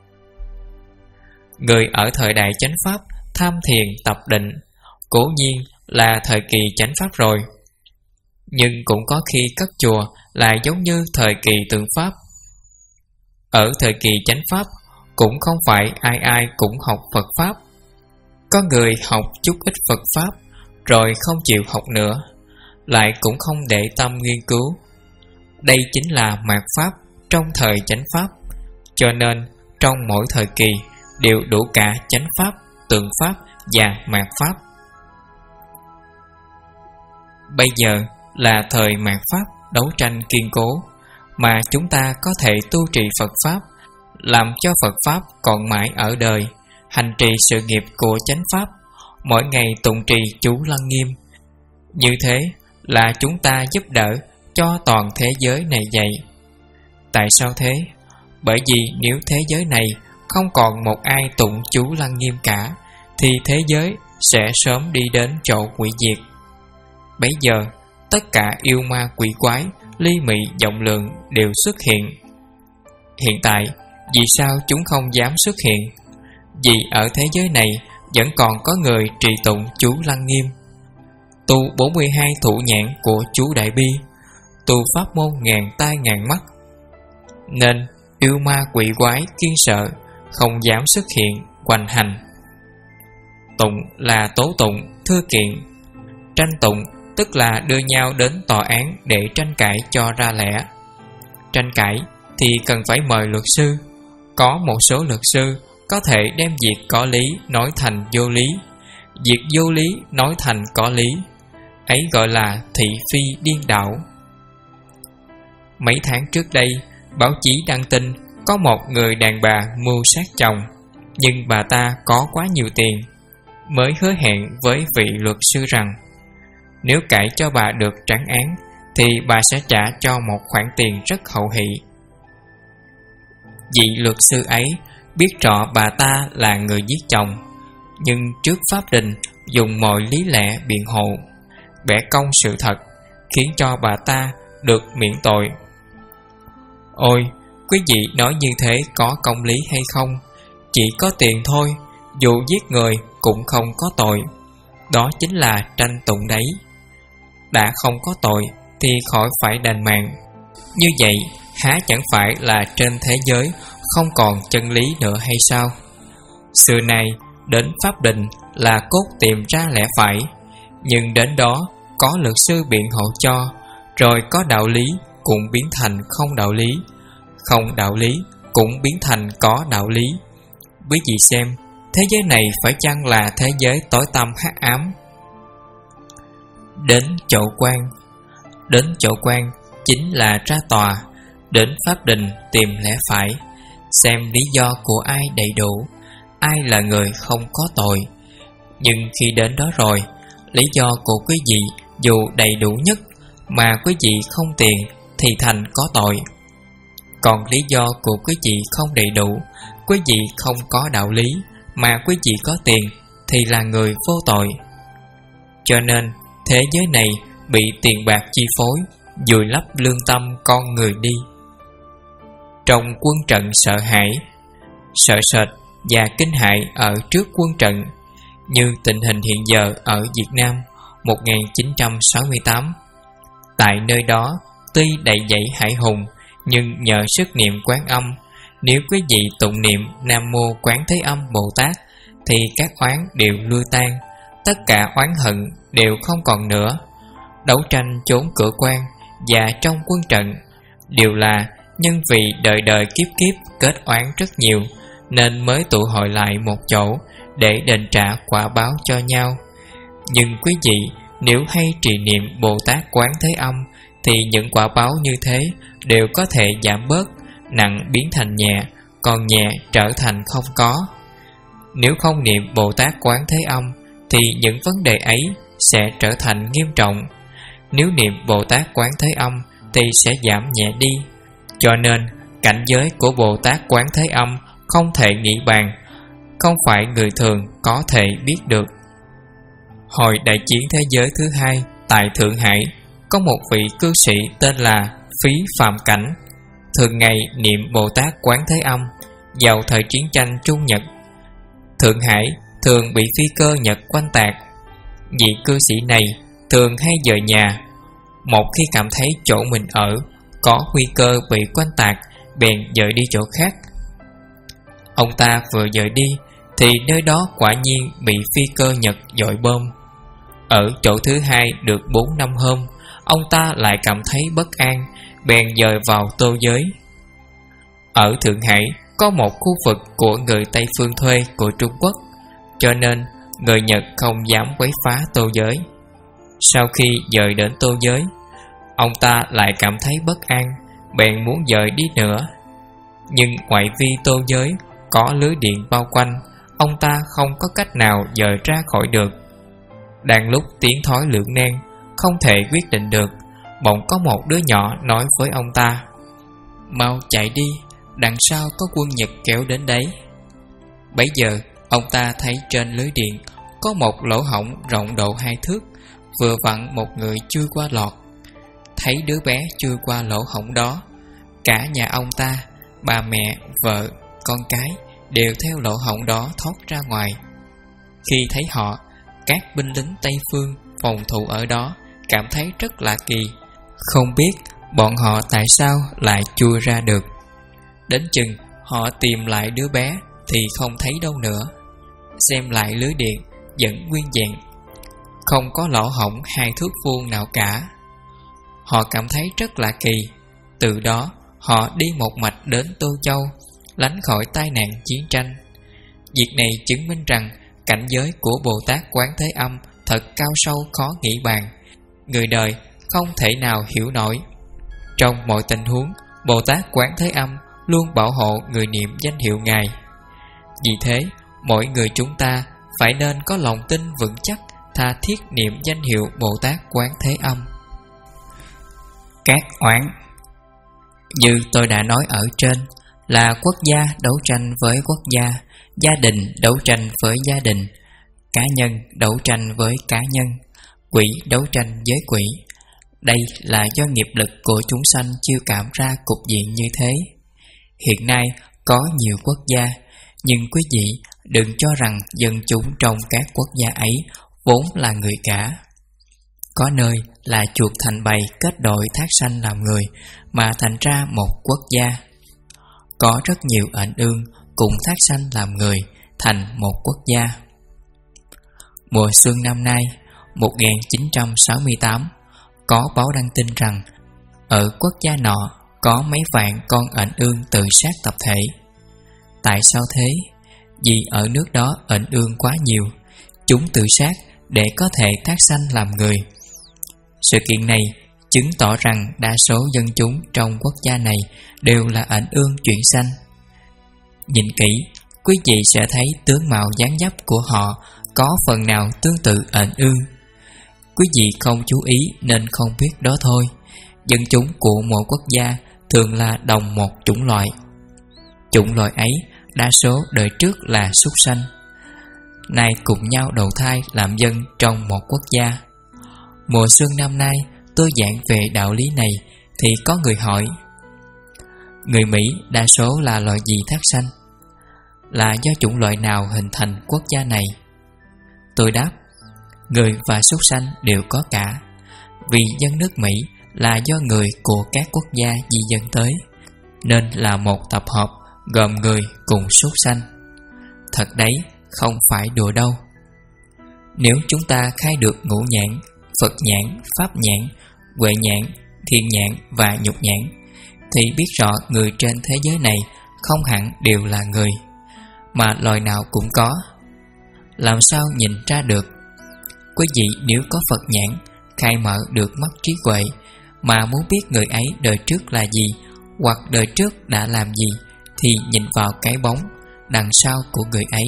Người ở thời đại chánh pháp tham thiền tập định, cố nhiên là thời kỳ chánh pháp rồi. Nhưng cũng có khi cất chùa là giống như thời kỳ tượng pháp. Ở thời kỳ chánh pháp cũng không phải ai ai cũng học Phật pháp. Có người học chút ít Phật pháp rồi không chịu học nữa, lại cũng không để tâm nghiên cứu. Đây chính là mạt pháp trong thời chánh pháp. Cho nên trong mỗi thời kỳ đều đủ cả chánh pháp, tượng pháp và mạt pháp. Bây giờ là thời mạt pháp đấu tranh kiên cố, mà chúng ta có thể tu trì Phật pháp, làm cho Phật pháp còn mãi ở đời, hành trì sự nghiệp của chánh pháp, mỗi ngày tụng trì chú Lăng Nghiêm. Như thế là chúng ta giúp đỡ cho toàn thế giới này vậy. Tại sao thế? Bởi vì nếu thế giới này không còn một ai tụng chú Lăng Nghiêm cả, thì thế giới sẽ sớm đi đến chỗ hủy diệt. Bấy giờ tất cả yêu ma quỷ quái, ly mị vọng lượng đều xuất hiện. Hiện tại vì sao chúng không dám xuất hiện? Vì ở thế giới này vẫn còn có người trì tụng chú Lăng Nghiêm, tu bốn mươi hai thủ nhãn của chú Đại Bi, tu pháp môn ngàn tai ngàn mắt, nên yêu ma quỷ quái kiên sợ, không dám xuất hiện hoành hành. Tụng là tố tụng, thưa kiện. Tranh tụng tức là đưa nhau đến tòa án để tranh cãi cho ra lẽ. Tranh cãi thì cần phải mời luật sư. Có một số luật sư có thể đem việc có lý nói thành vô lý, việc vô lý nói thành có lý, ấy gọi là thị phi điên đảo. Mấy tháng trước đây, báo chí đăng tin có một người đàn bà mưu sát chồng, nhưng bà ta có quá nhiều tiền, mới hứa hẹn với vị luật sư rằng nếu cãi cho bà được trắng án thì bà sẽ trả cho một khoản tiền rất hậu hỷ. Vị luật sư ấy biết rõ bà ta là người giết chồng, nhưng trước pháp đình dùng mọi lý lẽ biện hộ, bẻ cong sự thật, khiến cho bà ta được miễn tội. Ôi, quý vị nói như thế có công lý hay không? Chỉ có tiền thôi, dù giết người cũng không có tội. Đó chính là tranh tụng đấy. Đã không có tội thì khỏi phải đền mạng. Như vậy há chẳng phải là trên thế giới không còn chân lý nữa hay sao? Xưa nay đến pháp đình là cốt tìm ra lẽ phải, nhưng đến đó có luật sư biện hộ cho, rồi có đạo lý cũng biến thành không đạo lý, không đạo lý cũng biến thành có đạo lý. Quý vị xem, thế giới này phải chăng là thế giới tối tăm hắc ám? Đến chỗ quan. Đến chỗ quan chính là ra tòa, đến pháp đình tìm lẽ phải, xem lý do của ai đầy đủ, ai là người không có tội. Nhưng khi đến đó rồi, lý do của quý vị dù đầy đủ nhất mà quý vị không tiền thì thành có tội. Còn lý do của quý vị không đầy đủ, quý vị không có đạo lý mà quý vị có tiền thì là người vô tội. Cho nên thế giới này bị tiền bạc chi phối, vùi lấp lương tâm con người đi. Trong quân trận sợ hãi, sợ sệt và kinh hãi ở trước quân trận, như tình hình hiện giờ ở Việt Nam một nghìn chín trăm sáu mươi tám. Tại nơi đó tuy đầy dẫy hải hùng, nhưng nhờ sức niệm Quán Âm, nếu quý vị tụng niệm Nam Mô Quán Thế Âm Bồ Tát thì các oán đều lui tan, tất cả oán hận đều không còn nữa. Đấu tranh trốn cửa quan và trong quân trận đều là nhân vì đời đời kiếp kiếp kết oán rất nhiều, nên mới tụ hội lại một chỗ để đền trả quả báo cho nhau. Nhưng quý vị nếu hay trì niệm Bồ Tát Quán Thế Âm thì những quả báo như thế đều có thể giảm bớt, nặng biến thành nhẹ, còn nhẹ trở thành không có. Nếu không niệm Bồ Tát Quán Thế Âm thì những vấn đề ấy sẽ trở thành nghiêm trọng. Nếu niệm Bồ Tát Quán Thế Âm thì sẽ giảm nhẹ đi. Cho nên cảnh giới của Bồ Tát Quán Thế Âm không thể nghĩ bàn, không phải người thường có thể biết được. Hồi đại chiến thế giới thứ hai tại Thượng Hải, có một vị cư sĩ tên là Phí Phạm Cảnh, thường ngày niệm Bồ Tát Quán Thế Âm. Vào thời chiến tranh Trung Nhật, Thượng Hải thường bị phi cơ Nhật oanh tạc. Vị cư sĩ này thường hay dời nhà. Một khi cảm thấy chỗ mình ở có nguy cơ bị oanh tạc, bèn dời đi chỗ khác. Ông ta vừa dời đi thì nơi đó quả nhiên bị phi cơ Nhật dội bom. Ở chỗ thứ hai được bốn năm hôm, ông ta lại cảm thấy bất an, bèn dời vào Tô Giới. Ở Thượng Hải có một khu vực của người Tây Phương thuê của Trung Quốc, cho nên người Nhật không dám quấy phá Tô Giới. Sau khi dời đến Tô Giới, ông ta lại cảm thấy bất an, bèn muốn dời đi nữa. Nhưng ngoại vi Tô Giới có lưới điện bao quanh, ông ta không có cách nào dời ra khỏi được. Đang lúc tiến thoái lưỡng nan, không thể quyết định được, bỗng có một đứa nhỏ nói với ông ta: "Mau chạy đi, đằng sau có quân Nhật kéo đến đấy." Bấy giờ ông ta thấy trên lưới điện có một lỗ hổng rộng độ hai thước, vừa vặn một người chui qua lọt. Thấy đứa bé chui qua lỗ hổng đó, cả nhà ông ta, bà mẹ, vợ, con cái đều theo lỗ hổng đó thoát ra ngoài. Khi thấy họ, các binh lính Tây Phương phòng thủ ở đó cảm thấy rất lạ kỳ, không biết bọn họ tại sao lại chui ra được. Đến chừng họ tìm lại đứa bé thì không thấy đâu nữa. Xem lại lưới điện vẫn nguyên vẹn, không có lỗ hổng hai thước vuông nào cả. Họ cảm thấy rất lạ kỳ. Từ đó họ đi một mạch đến Tô Châu, lánh khỏi tai nạn chiến tranh. Việc này chứng minh rằng cảnh giới của Bồ Tát Quán Thế Âm thật cao sâu khó nghĩ bàn, người đời không thể nào hiểu nổi. Trong mọi tình huống, Bồ Tát Quán Thế Âm luôn bảo hộ người niệm danh hiệu Ngài. Vì thế, mỗi người chúng ta phải nên có lòng tin vững chắc, tha thiết niệm danh hiệu Bồ Tát Quán Thế Âm. Các oán. Như tôi đã nói ở trên, là quốc gia đấu tranh với quốc gia, gia đình đấu tranh với gia đình, cá nhân đấu tranh với cá nhân, quỷ đấu tranh với quỷ. Đây là do nghiệp lực của chúng sanh chiêu cảm ra cục diện như thế. Hiện nay có nhiều quốc gia, nhưng quý vị đừng cho rằng dân chúng trong các quốc gia ấy vốn là người cả. Có nơi là chuột thành bầy kết đội thác sanh làm người, mà thành ra một quốc gia. Có rất nhiều ảnh ương cùng thác sanh làm người, thành một quốc gia. Mùa xuân năm nay một nghìn chín trăm sáu mươi tám, có báo đăng tin rằng ở quốc gia nọ có mấy vạn con ảnh ương tự sát tập thể. Tại sao thế? Vì ở nước đó ảnh ương quá nhiều, chúng tự sát để có thể thác sanh làm người. Sự kiện này chứng tỏ rằng đa số dân chúng trong quốc gia này đều là ảnh ương chuyển sanh. Nhìn kỹ, quý vị sẽ thấy tướng mạo dáng dấp của họ có phần nào tương tự ảnh ương. Quý vị không chú ý nên không biết đó thôi. Dân chúng của mỗi quốc gia thường là đồng một chủng loại. Chủng loại ấy đa số đời trước là súc sanh, nay cùng nhau đầu thai làm dân trong một quốc gia. Mùa xuân năm nay tôi giảng về đạo lý này thì có người hỏi: người Mỹ đa số là loại gì thác sanh? Là do chủng loại nào hình thành quốc gia này? Tôi đáp: người và súc sanh đều có cả. Vì dân nước Mỹ là do người của các quốc gia di dân tới, nên là một tập hợp gồm người cùng súc sanh. Thật đấy, không phải đùa đâu. Nếu chúng ta khai được ngũ nhãn, Phật nhãn, Pháp nhãn, Huệ nhãn, Thiên nhãn và Nhục nhãn, thì biết rõ người trên thế giới này không hẳn đều là người, mà loài nào cũng có. Làm sao nhìn ra được? Quý vị nếu có Phật nhãn, khai mở được mắt trí huệ, mà muốn biết người ấy đời trước là gì, hoặc đời trước đã làm gì, thì nhìn vào cái bóng đằng sau của người ấy.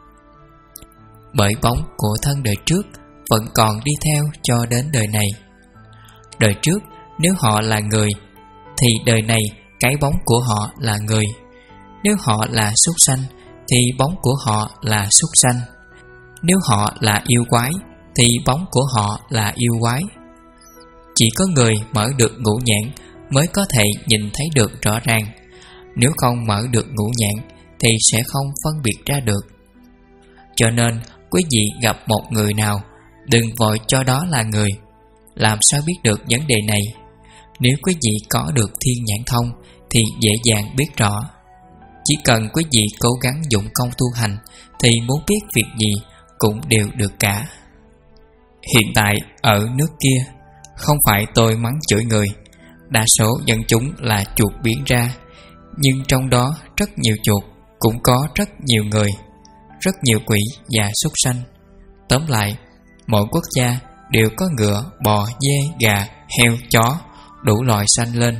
Bởi bóng của thân đời trước vẫn còn đi theo cho đến đời này. Đời trước nếu họ là người, thì đời này cái bóng của họ là người. Nếu họ là súc sanh, thì bóng của họ là súc sanh. Nếu họ là yêu quái, thì bóng của họ là yêu quái. Chỉ có người mở được ngũ nhãn mới có thể nhìn thấy được rõ ràng. Nếu không mở được ngũ nhãn thì sẽ không phân biệt ra được. Cho nên quý vị gặp một người nào, đừng vội cho đó là người. Làm sao biết được vấn đề này? Nếu quý vị có được thiên nhãn thông thì dễ dàng biết rõ. Chỉ cần quý vị cố gắng dụng công tu hành, thì muốn biết việc gì cũng đều được cả. Hiện tại ở nước kia, không phải tôi mắng chửi người, đa số dân chúng là chuột biến ra, nhưng trong đó rất nhiều chuột, cũng có rất nhiều người, rất nhiều quỷ và súc sanh. Tóm lại, mỗi quốc gia đều có ngựa, bò, dê, gà, heo, chó, đủ loại sanh lên.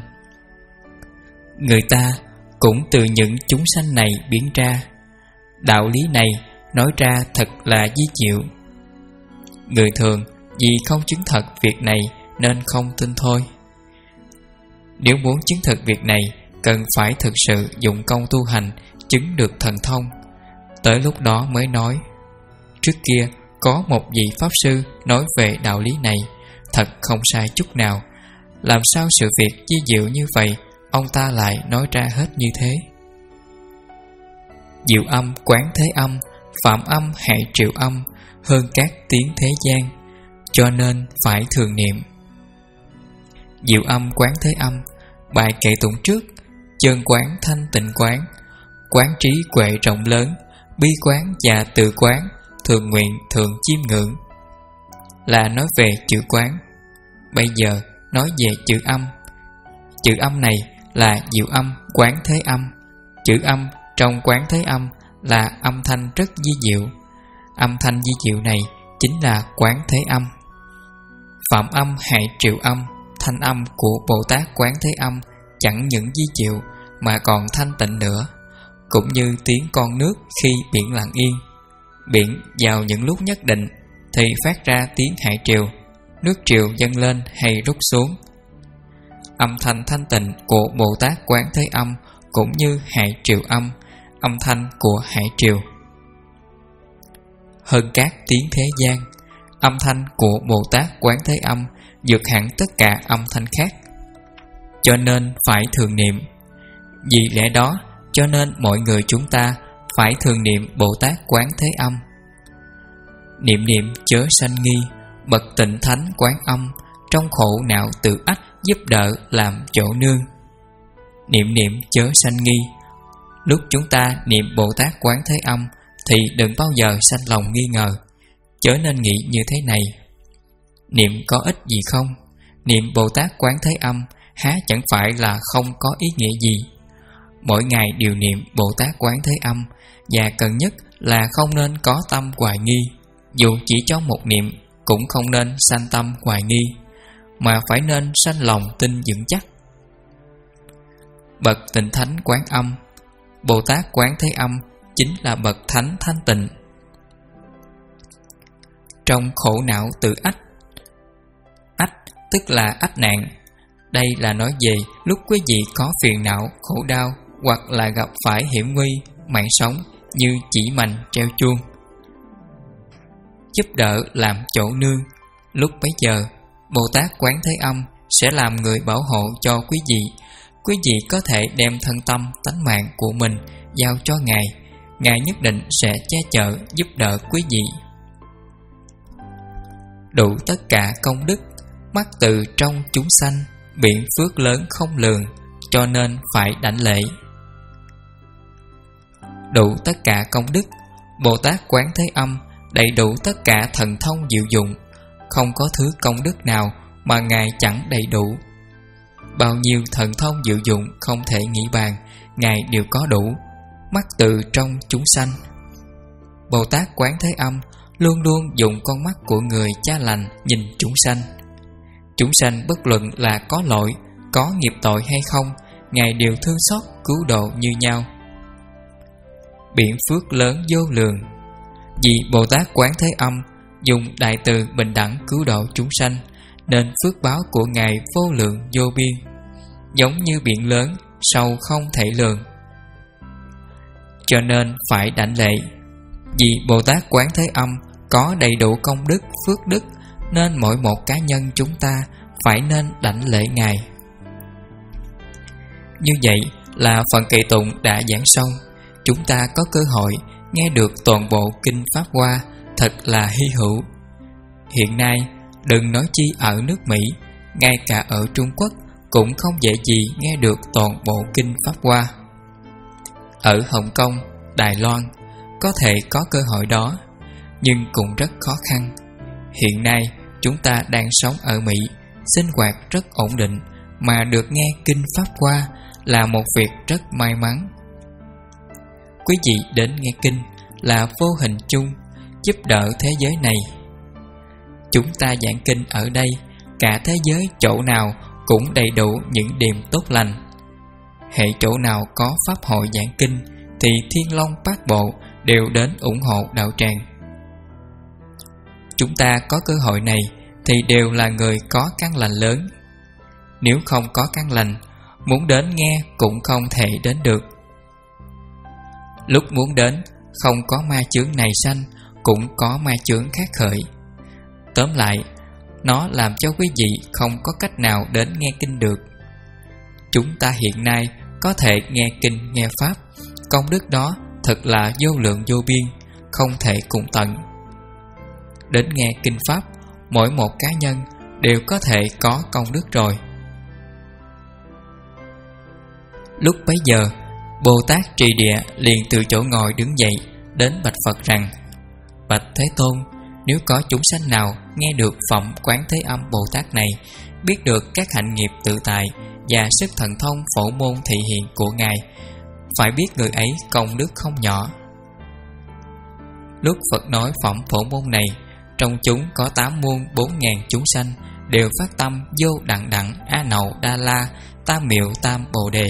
Người ta cũng từ những chúng sanh này biến ra. Đạo lý này nói ra thật là vi diệu. Người thường vì không chứng thật việc này nên không tin thôi. Nếu muốn chứng thực việc này, cần phải thực sự dụng công tu hành, chứng được thần thông. Tới lúc đó mới nói. Trước kia có một vị Pháp Sư nói về đạo lý này, thật không sai chút nào. Làm sao sự việc vi diệu như vậy ông ta lại nói ra hết như thế? Diệu âm quán thế âm, phạm âm hại triệu âm, hơn các tiếng thế gian, cho nên phải thường niệm. Diệu âm quán thế âm, bài kệ tụng trước: chân quán thanh tịnh quán, quán trí huệ rộng lớn, bi quán và từ quán, thường nguyện thường chiêm ngưỡng, là nói về chữ quán. Bây giờ nói về chữ âm. Chữ âm này là diệu âm quán thế âm. Chữ âm trong quán thế âm là âm thanh rất vi diệu. Âm thanh di diệu này chính là Quán Thế Âm. Phạm âm hại triệu âm, thanh âm của Bồ Tát Quán Thế Âm chẳng những di diệu mà còn thanh tịnh nữa, cũng như tiếng con nước khi biển lặng yên. Biển vào những lúc nhất định thì phát ra tiếng hải triều, nước triều dâng lên hay rút xuống. Âm thanh thanh tịnh của Bồ Tát Quán Thế Âm cũng như hải triều âm, âm thanh của hải triều. Hơn các tiếng thế gian, âm thanh của Bồ Tát Quán Thế Âm vượt hẳn tất cả âm thanh khác, cho nên phải thường niệm. Vì lẽ đó cho nên mọi người chúng ta phải thường niệm Bồ Tát Quán Thế Âm. Niệm niệm chớ sanh nghi, bậc tịnh thánh Quán Âm, trong khổ não tự ách giúp đỡ làm chỗ nương. Niệm niệm chớ sanh nghi. Lúc chúng ta niệm Bồ Tát Quán Thế Âm thì đừng bao giờ sanh lòng nghi ngờ, chớ nên nghĩ như thế này: niệm có ích gì không? Niệm Bồ Tát Quán Thế Âm há chẳng phải là không có ý nghĩa gì? Mỗi ngày đều niệm Bồ Tát Quán Thế Âm, và cần nhất là không nên có tâm hoài nghi. Dù chỉ trong một niệm cũng không nên sanh tâm hoài nghi, mà phải nên sanh lòng tin vững chắc. Bậc tịnh thánh Quán Âm, Bồ Tát Quán Thế Âm chính là bậc thánh thanh tịnh. Trong khổ não tự ách. Ách tức là ách nạn. Đây là nói về lúc quý vị có phiền não, khổ đau, hoặc là gặp phải hiểm nguy, mạng sống như chỉ mành treo chuông. Giúp đỡ làm chỗ nương. Lúc bấy giờ Bồ Tát Quán Thế Âm sẽ làm người bảo hộ cho quý vị. Quý vị có thể đem thân tâm, tánh mạng của mình giao cho Ngài. Ngài nhất định sẽ che chở giúp đỡ quý vị. Đủ tất cả công đức, mắc từ trong chúng sanh, biển phước lớn không lường, cho nên phải đảnh lễ. Đủ tất cả công đức, Bồ Tát Quán Thế Âm đầy đủ tất cả thần thông diệu dụng, không có thứ công đức nào mà Ngài chẳng đầy đủ. Bao nhiêu thần thông diệu dụng không thể nghĩ bàn, Ngài đều có đủ, mắc từ trong chúng sanh. Bồ Tát Quán Thế Âm luôn luôn dùng con mắt của người cha lành nhìn chúng sanh. Chúng sanh bất luận là có lỗi, có nghiệp tội hay không, Ngài đều thương xót cứu độ như nhau. Biển phước lớn vô lượng. Vì Bồ Tát Quán Thế Âm dùng đại từ bình đẳng cứu độ chúng sanh, nên phước báo của Ngài vô lượng vô biên, giống như biển lớn, sâu không thể lường. Cho nên phải đảnh lễ. Vì Bồ Tát Quán Thế Âm có đầy đủ công đức, phước đức, nên mỗi một cá nhân chúng ta phải nên đảnh lễ Ngài. Như vậy là phần kệ tụng đã giảng xong. Chúng ta có cơ hội nghe được toàn bộ Kinh Pháp Hoa, thật là hy hữu. Hiện nay đừng nói chi ở nước Mỹ, ngay cả ở Trung Quốc cũng không dễ gì nghe được toàn bộ Kinh Pháp Hoa. Ở Hồng Kông, Đài Loan có thể có cơ hội đó, nhưng cũng rất khó khăn. Hiện nay chúng ta đang sống ở Mỹ, sinh hoạt rất ổn định, mà được nghe Kinh Pháp Hoa là một việc rất may mắn. Quý vị đến nghe Kinh là vô hình chung giúp đỡ thế giới này. Chúng ta giảng Kinh ở đây, cả thế giới chỗ nào cũng đầy đủ những điềm tốt lành. Hễ chỗ nào có pháp hội giảng Kinh thì Thiên Long Bát Bộ đều đến ủng hộ đạo tràng. Chúng ta có cơ hội này thì đều là người có căn lành lớn. Nếu không có căn lành, muốn đến nghe cũng không thể đến được. Lúc muốn đến, không có ma chướng này sanh, cũng có ma chướng khác khởi. Tóm lại, nó làm cho quý vị không có cách nào đến nghe Kinh được. Chúng ta hiện nay có thể nghe Kinh, nghe Pháp, công đức đó thật là vô lượng vô biên, không thể cùng tận. Đến nghe Kinh Pháp, mỗi một cá nhân đều có thể có công đức rồi. Lúc bấy giờ, Bồ Tát Trì Địa liền từ chỗ ngồi đứng dậy, đến bạch Phật rằng: Bạch Thế Tôn, nếu có chúng sanh nào nghe được phẩm Quán Thế Âm Bồ Tát này, biết được các hạnh nghiệp tự tại và sức thần thông phổ môn thị hiện của Ngài, phải biết người ấy công đức không nhỏ. Lúc Phật nói phẩm phổ môn này, trong chúng có tám muôn bốn ngàn chúng sanh đều phát tâm vô đặng đặng A Nậu Đa La Tam Miệu Tam Bồ Đề.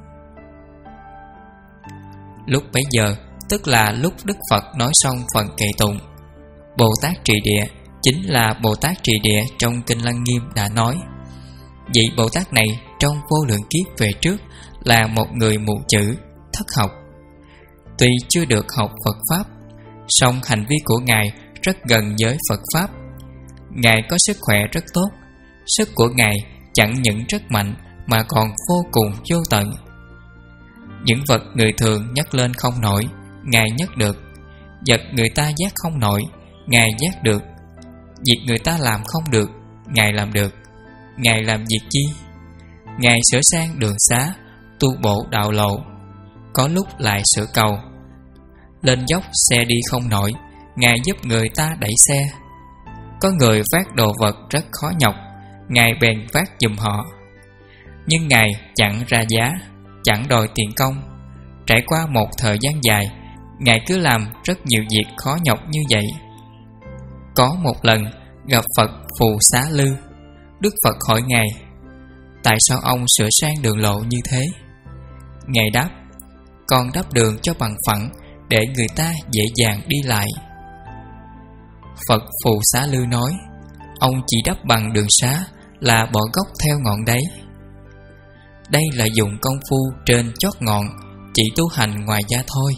Lúc bấy giờ, tức là lúc Đức Phật nói xong phần kệ tụng, Bồ Tát Trị Địa chính là Bồ Tát Trị Địa trong Kinh Lăng Nghiêm đã nói. Vị Bồ Tát này trong vô lượng kiếp về trước là một người mù chữ, thất học. Tuy chưa được học Phật Pháp, song hành vi của Ngài rất gần với Phật Pháp. Ngài có sức khỏe rất tốt. Sức của Ngài chẳng những rất mạnh mà còn vô cùng vô tận. Những vật người thường nhắc lên không nổi, Ngài nhắc được. Vật người ta giác không nổi, Ngài giác được. Việc người ta làm không được, Ngài làm được. Ngài làm việc chi? Ngài sửa sang đường xá, tu bổ đạo lộ. Có lúc lại sửa cầu. Lên dốc xe đi không nổi, Ngài giúp người ta đẩy xe. Có người vác đồ vật rất khó nhọc, Ngài bèn vác giùm họ. Nhưng Ngài chẳng ra giá, chẳng đòi tiền công. Trải qua một thời gian dài, Ngài cứ làm rất nhiều việc khó nhọc như vậy. Có một lần gặp Phật Phù Xá Lư, Đức Phật hỏi Ngài, tại sao ông sửa sang đường lộ như thế? Ngài đáp, con đắp đường cho bằng phẳng để người ta dễ dàng đi lại. Phật Phù Xá Lư nói, ông chỉ đắp bằng đường xá là bỏ gốc theo ngọn đấy. Đây là dùng công phu trên chót ngọn, chỉ tu hành ngoài gia thôi.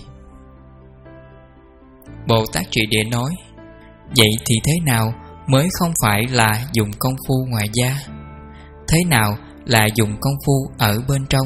Bồ Tát Trị Địa nói, vậy thì thế nào mới không phải là dùng công phu ngoài da? Thế nào là dùng công phu ở bên trong?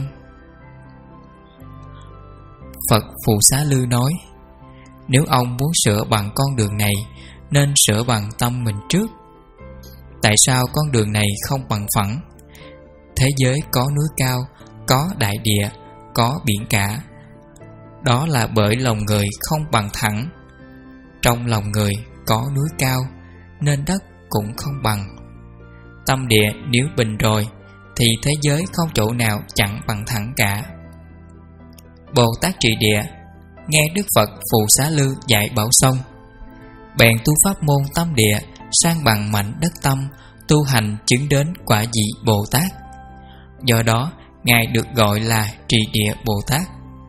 Phật Phù Xá Lư nói, nếu ông muốn sửa bằng con đường này, nên sửa bằng tâm mình trước. Tại sao con đường này không bằng phẳng? Thế giới có núi cao, có đại địa, có biển cả. Đó là bởi lòng người không bằng thẳng. Trong lòng người có núi cao, nên đất cũng không bằng. Tâm địa nếu bình rồi, thì thế giới không chỗ nào chẳng bằng thẳng cả. Bồ Tát Trị Địa nghe Đức Phật Phù Xá Lư dạy bảo xong, bèn tu pháp môn tâm địa sang bằng mảnh đất tâm, tu hành chứng đến quả vị Bồ Tát. Do đó Ngài được gọi là Trị Địa Bồ Tát.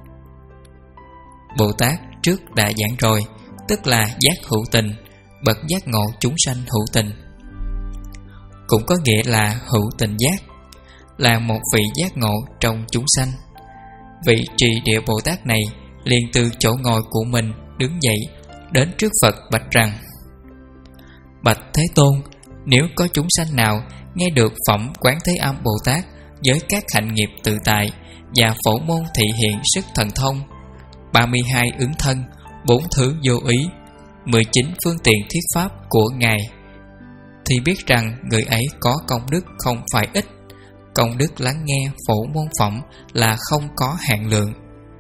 Bồ Tát trước đã giảng rồi, tức là giác hữu tình, bậc giác ngộ chúng sanh hữu tình. Cũng có nghĩa là hữu tình giác, là một vị giác ngộ trong chúng sanh. Vị Trị Địa Bồ Tát này liền từ chỗ ngồi của mình đứng dậy, đến trước Phật bạch rằng, bạch Thế Tôn, nếu có chúng sanh nào nghe được phẩm Quán Thế Âm Bồ Tát với các hạnh nghiệp tự tại và phổ môn thị hiện sức thần thông, ba mươi hai ứng thân, bốn thứ vô ý, mười chín phương tiện thuyết pháp của Ngài, thì biết rằng người ấy có công đức không phải ít. Công đức lắng nghe phổ môn phẩm là không có hạn lượng.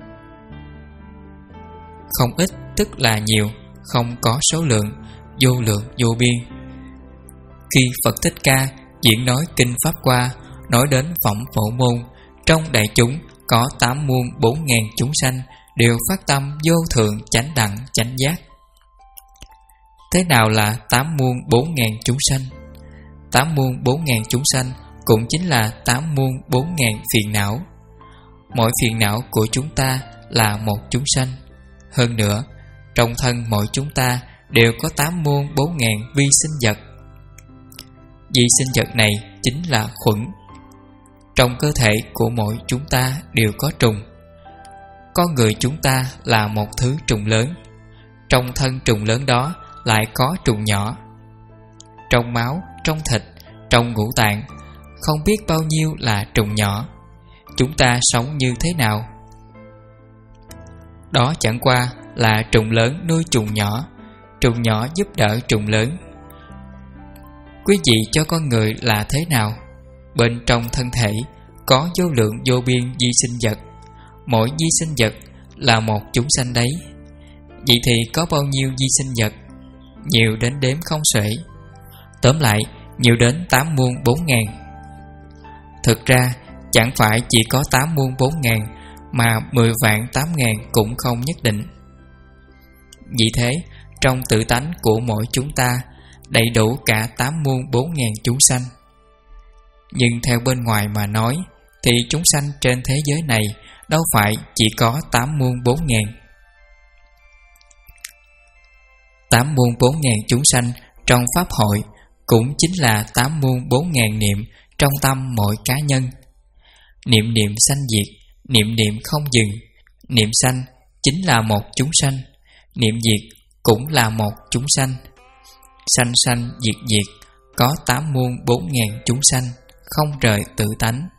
Không ít tức là nhiều, không có số lượng, vô lượng vô biên. Khi Phật Thích Ca diễn nói kinh Pháp Hoa, nói đến phẩm phổ môn, trong đại chúng có tám muôn bốn ngàn chúng sanh đều phát tâm vô thượng chánh đẳng chánh giác. Thế nào là tám muôn bốn ngàn chúng sanh? Tám muôn bốn ngàn chúng sanh cũng chính là tám muôn bốn ngàn phiền não. Mỗi phiền não của chúng ta là một chúng sanh. Hơn nữa, trong thân mỗi chúng ta đều có tám muôn bốn ngàn vi sinh vật. Vi sinh vật này chính là khuẩn. Trong cơ thể của mỗi chúng ta đều có trùng. Con người chúng ta là một thứ trùng lớn. Trong thân trùng lớn đó lại có trùng nhỏ. Trong máu, trong thịt, trong ngũ tạng, không biết bao nhiêu là trùng nhỏ. Chúng ta sống như thế nào? Đó chẳng qua là trùng lớn nuôi trùng nhỏ, trùng nhỏ giúp đỡ trùng lớn. Quý vị cho con người là thế nào? Bên trong thân thể có vô lượng vô biên vi sinh vật. Mỗi vi sinh vật là một chúng sanh đấy. Vậy thì có bao nhiêu vi sinh vật? Nhiều đến đếm không xuể. Tóm lại, nhiều đến tám muôn bốn ngàn. Thực ra, chẳng phải chỉ có tám muôn bốn ngàn, mà mười vạn tám ngàn cũng không nhất định. Vì thế, trong tự tánh của mỗi chúng ta đầy đủ cả tám muôn bốn ngàn chúng sanh. Nhưng theo bên ngoài mà nói thì chúng sanh trên thế giới này đâu phải chỉ có tám muôn bốn ngàn. Tám muôn bốn ngàn chúng sanh trong pháp hội cũng chính là tám muôn bốn ngàn niệm trong tâm mỗi cá nhân. Niệm niệm sanh diệt, niệm niệm không dừng. Niệm sanh chính là một chúng sanh, niệm diệt cũng là một chúng sanh. Sanh sanh diệt diệt, có tám muôn bốn ngàn chúng sanh, không rời tự tánh.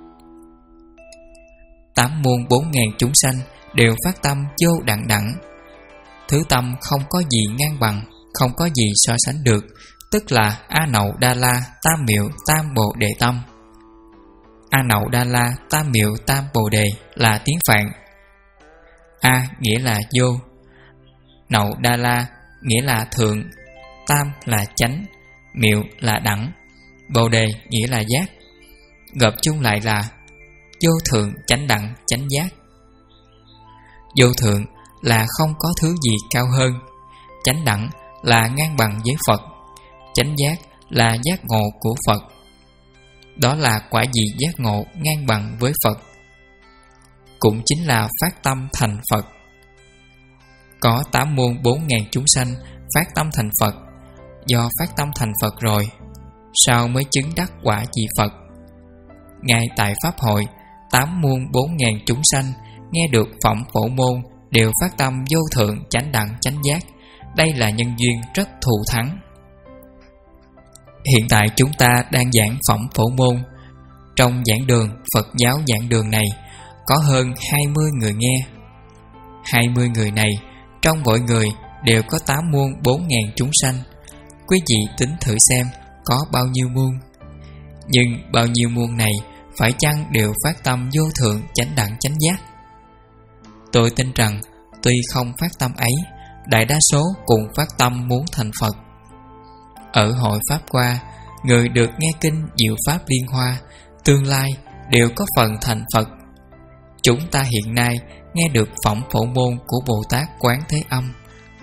Tám muôn bốn ngàn chúng sanh đều phát tâm vô đẳng đẳng. Thứ tâm không có gì ngang bằng, không có gì so sánh được, tức là A Nậu Đa La Tam Miệu Tam Bồ Đề tâm. A Nậu Đa La Tam Miệu Tam Bồ Đề là tiếng Phạn. A nghĩa là vô, Nậu Đa La nghĩa là thượng, Tam là chánh, Miệu là đẳng, Bồ Đề nghĩa là giác. Gộp chung lại là vô thượng chánh đẳng chánh giác. Vô thượng là không có thứ gì cao hơn, chánh đẳng là ngang bằng với Phật, chánh giác là giác ngộ của Phật. Đó là quả vị giác ngộ ngang bằng với Phật, cũng chính là phát tâm thành Phật. Có tám muôn bốn ngàn chúng sanh phát tâm thành Phật. Do phát tâm thành Phật rồi, sao mới chứng đắc quả vị Phật? Ngay tại Pháp hội, tám muôn bốn ngàn chúng sanh nghe được phẩm phổ môn đều phát tâm vô thượng chánh đẳng chánh giác. Đây là nhân duyên rất thù thắng. Hiện tại chúng ta đang giảng phẩm phổ môn. Trong giảng đường Phật giáo giảng đường này có hơn hai mươi người nghe. Hai mươi người này, trong mỗi người đều có tám muôn bốn ngàn chúng sanh. Quý vị tính thử xem có bao nhiêu muôn. Nhưng bao nhiêu muôn này phải chăng đều phát tâm vô thượng chánh đẳng chánh giác? Tôi tin rằng tuy không phát tâm ấy, đại đa số cùng phát tâm muốn thành Phật. Ở hội Pháp Hoa, người được nghe kinh Diệu Pháp Liên Hoa tương lai đều có phần thành Phật. Chúng ta hiện nay nghe được phẩm phổ môn của Bồ Tát Quán Thế Âm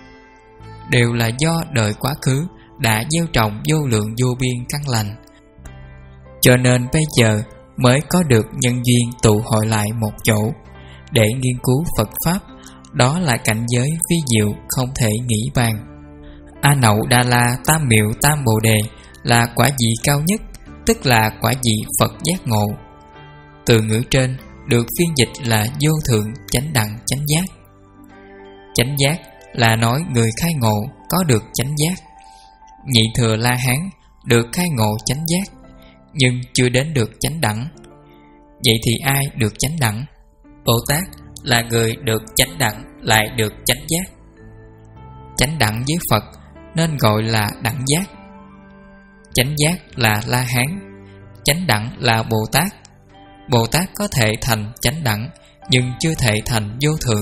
đều là do đời quá khứ đã gieo trồng vô lượng vô biên căn lành, cho nên bây giờ mới có được nhân duyên tụ hội lại một chỗ để nghiên cứu Phật Pháp. Đó là cảnh giới vi diệu không thể nghĩ bàn. A Nậu Đa La Tam Miệu Tam Bồ Đề là quả vị cao nhất, tức là quả vị Phật giác ngộ. Từ ngữ trên được phiên dịch là vô thượng chánh đẳng chánh giác. Chánh giác là nói người khai ngộ có được chánh giác. Nhị Thừa La Hán được khai ngộ chánh giác, nhưng chưa đến được chánh đẳng. Vậy thì ai được chánh đẳng? Bồ Tát là người được chánh đẳng lại được chánh giác. Chánh đẳng với Phật nên gọi là đẳng giác. Chánh giác là La Hán, chánh đẳng là Bồ Tát. Bồ Tát có thể thành chánh đẳng, nhưng chưa thể thành vô thượng.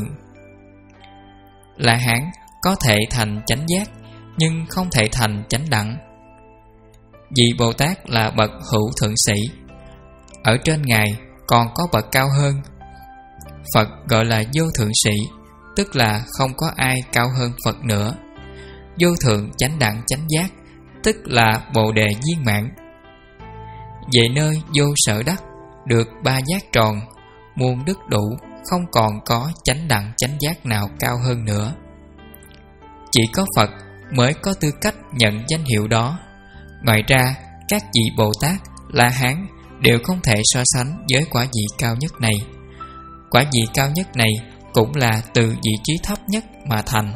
La Hán có thể thành chánh giác, nhưng không thể thành chánh đẳng. Vì Bồ Tát là bậc hữu thượng sĩ, ở trên Ngài còn có bậc cao hơn. Phật gọi là vô thượng sĩ, tức là không có ai cao hơn Phật nữa. Vô thượng chánh đẳng chánh giác, tức là Bồ Đề viên mãn. Về nơi vô sở đắc, được ba giác tròn, muôn đức đủ, không còn có chánh đẳng chánh giác nào cao hơn nữa. Chỉ có Phật mới có tư cách nhận danh hiệu đó. Ngoài ra, các vị Bồ Tát, La Hán đều không thể so sánh với quả vị cao nhất này. Quả vị cao nhất này cũng là từ vị trí thấp nhất mà thành.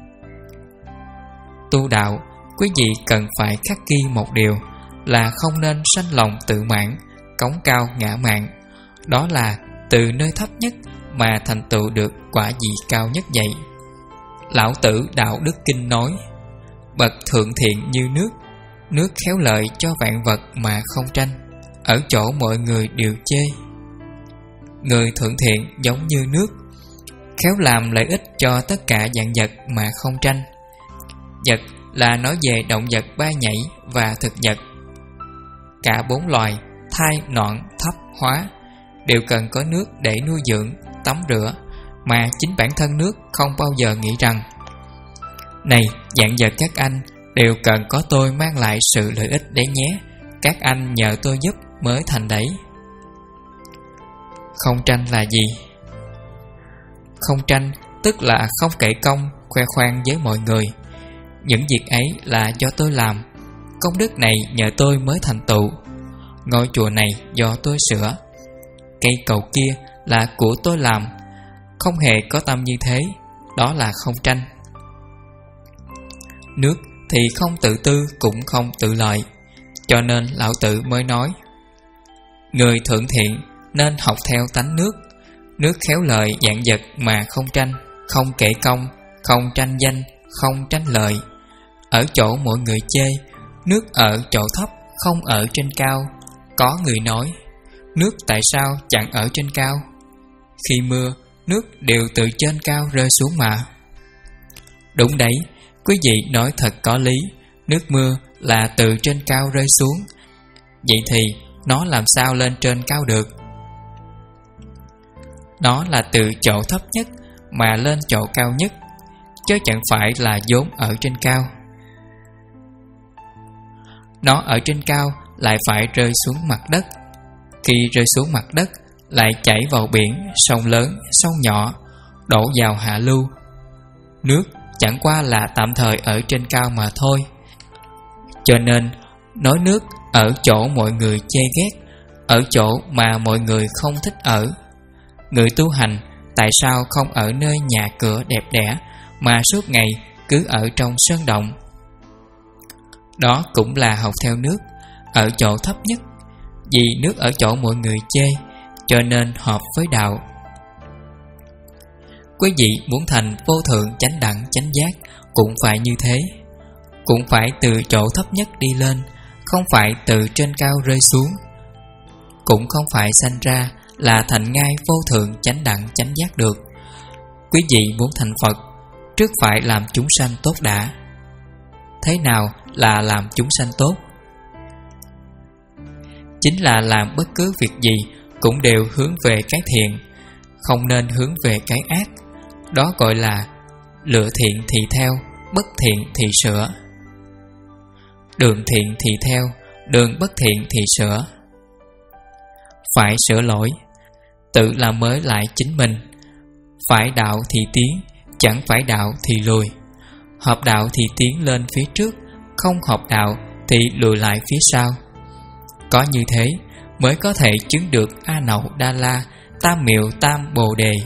Tu đạo, quý vị cần phải khắc ghi một điều là không nên sanh lòng tự mãn, cống cao ngã mạn. Đó là từ nơi thấp nhất mà thành tựu được quả vị cao nhất vậy. Lão Tử Đạo Đức Kinh nói: bậc thượng thiện như nước, nước khéo lợi cho vạn vật mà không tranh, ở chỗ mọi người đều chê. Người thượng thiện giống như nước, khéo làm lợi ích cho tất cả dạng vật mà không tranh. Vật là nói về động vật bay nhảy và thực vật. Cả bốn loài thai, nọn, thấp, hóa đều cần có nước để nuôi dưỡng, tắm rửa, mà chính bản thân nước không bao giờ nghĩ rằng Này dạng vật các anh, đều cần có tôi mang lại sự lợi ích đấy nhé. Các anh nhờ tôi giúp mới thành đấy. Không tranh là gì? Không tranh tức là không kể công, khoe khoang với mọi người. Những việc ấy là do tôi làm. Công đức này nhờ tôi mới thành tựu. Ngôi chùa này do tôi sửa. Cây cầu kia là của tôi làm. Không hề có tâm như thế. Đó là không tranh. Nước thì không tự tư cũng không tự lợi. Cho nên lão tử mới nói: người thượng thiện nên học theo tánh nước. Nước khéo lời dạng vật mà không tranh, không kể công, không tranh danh, không tranh lợi. Ở chỗ mọi người chê, nước ở chỗ thấp, không ở trên cao. Có người nói: nước tại sao chẳng ở trên cao? Khi mưa, nước đều từ trên cao rơi xuống mà. Đúng đấy, quý vị nói thật có lý. Nước mưa là từ trên cao rơi xuống. Vậy thì nó làm sao lên trên cao được? Nó là từ chỗ thấp nhất mà lên chỗ cao nhất, chứ chẳng phải là vốn ở trên cao. Nó ở trên cao lại phải rơi xuống mặt đất. Khi rơi xuống mặt đất lại chảy vào biển, sông lớn, sông nhỏ, đổ vào hạ lưu. Nước chẳng qua là tạm thời ở trên cao mà thôi. Cho nên nói nước ở chỗ mọi người chê ghét, ở chỗ mà mọi người không thích ở. Người tu hành tại sao không ở nơi nhà cửa đẹp đẽ, mà suốt ngày cứ ở trong sơn động? Đó cũng là học theo nước, ở chỗ thấp nhất. Vì nước ở chỗ mọi người chê, cho nên hợp với đạo. Quý vị muốn thành vô thượng chánh đẳng chánh giác cũng phải như thế. Cũng phải từ chỗ thấp nhất đi lên, không phải từ trên cao rơi xuống. Cũng không phải sanh ra là thành ngay vô thượng chánh đẳng chánh giác được. Quý vị muốn thành Phật, trước phải làm chúng sanh tốt đã. Thế nào là làm chúng sanh tốt? Chính là làm bất cứ việc gì cũng đều hướng về cái thiện, không nên hướng về cái ác. Đó gọi là lựa thiện thì theo, bất thiện thì sửa. Đường thiện thì theo, đường bất thiện thì sửa. Phải sửa lỗi, tự làm mới lại chính mình. Phải đạo thì tiến, chẳng phải đạo thì lùi. Hợp đạo thì tiến lên phía trước, không hợp đạo thì lùi lại phía sau. Có như thế mới có thể chứng được A Nậu Đa La, Tam Miệu Tam Bồ Đề.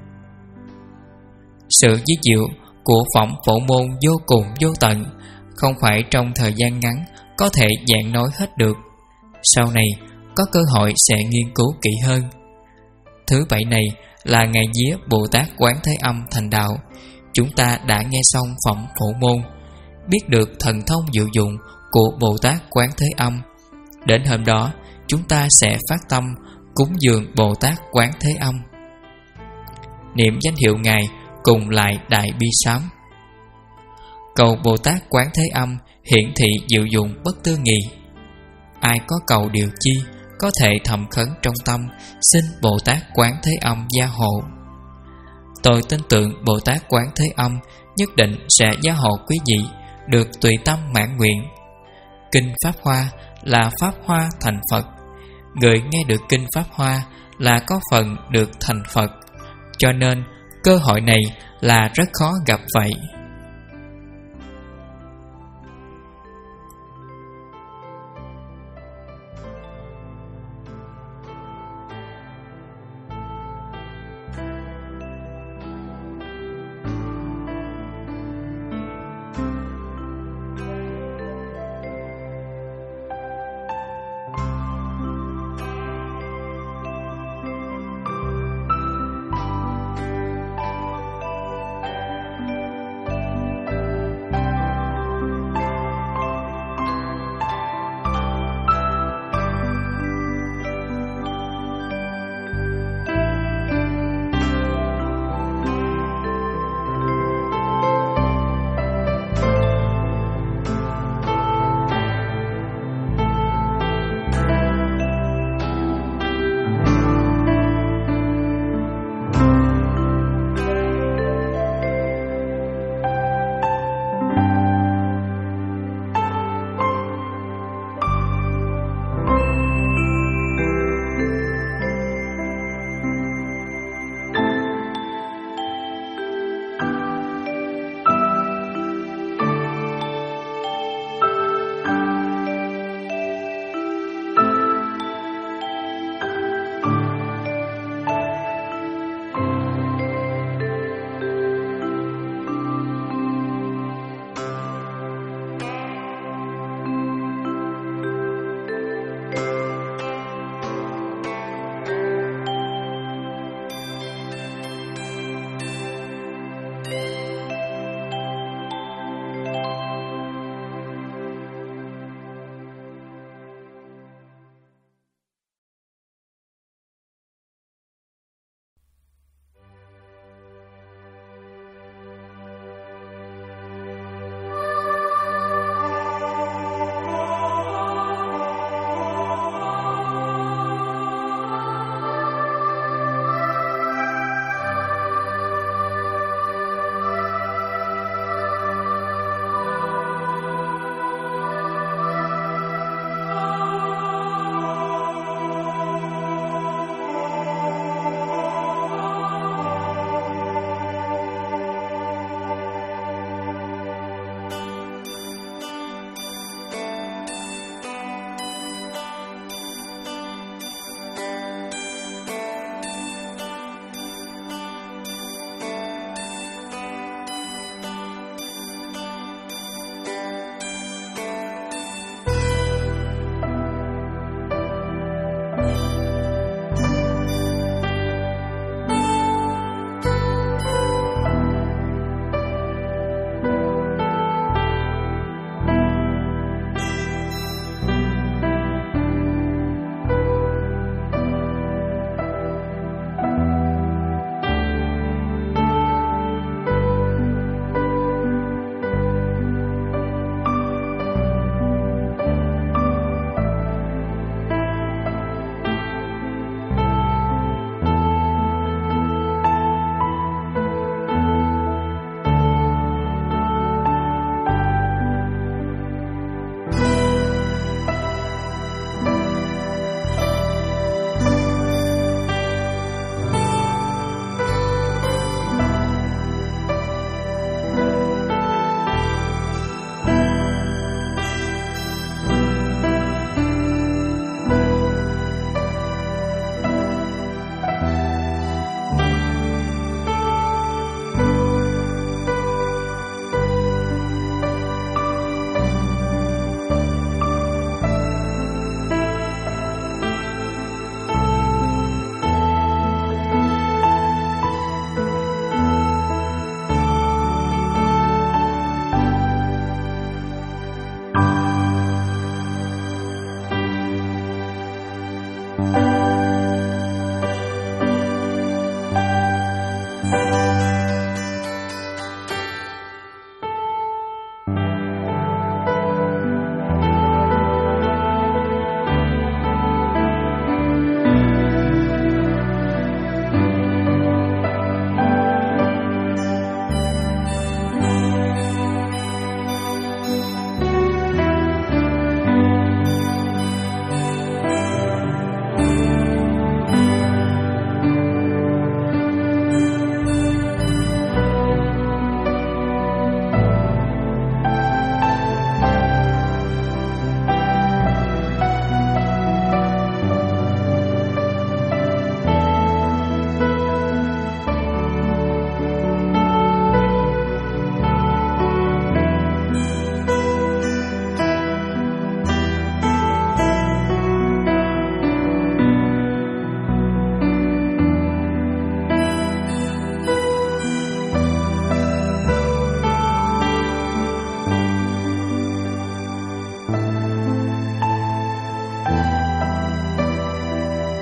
Sự ví diệu của phẩm phổ môn vô cùng vô tận, không phải trong thời gian ngắn có thể giảng nói hết được. Sau này có cơ hội sẽ nghiên cứu kỹ hơn. Thứ bảy này là ngày vía Bồ Tát Quán Thế Âm thành đạo. Chúng ta đã nghe xong phẩm phổ môn, biết được thần thông diệu dụng của Bồ Tát Quán Thế Âm. Đến hôm đó chúng ta sẽ phát tâm cúng dường Bồ Tát Quán Thế Âm, niệm danh hiệu Ngài cùng lại đại bi sám. Cầu Bồ Tát Quán Thế Âm hiển thị diệu dụng bất tư nghì. Ai có cầu điều chi, có thể thầm khấn trong tâm, xin Bồ Tát Quán Thế Âm gia hộ. Tôi tin tưởng Bồ Tát Quán Thế Âm nhất định sẽ gia hộ quý vị được tùy tâm mãn nguyện. Kinh Pháp Hoa là Pháp Hoa thành Phật. Người nghe được Kinh Pháp Hoa là có phần được thành Phật. Cho nên cơ hội này là rất khó gặp vậy.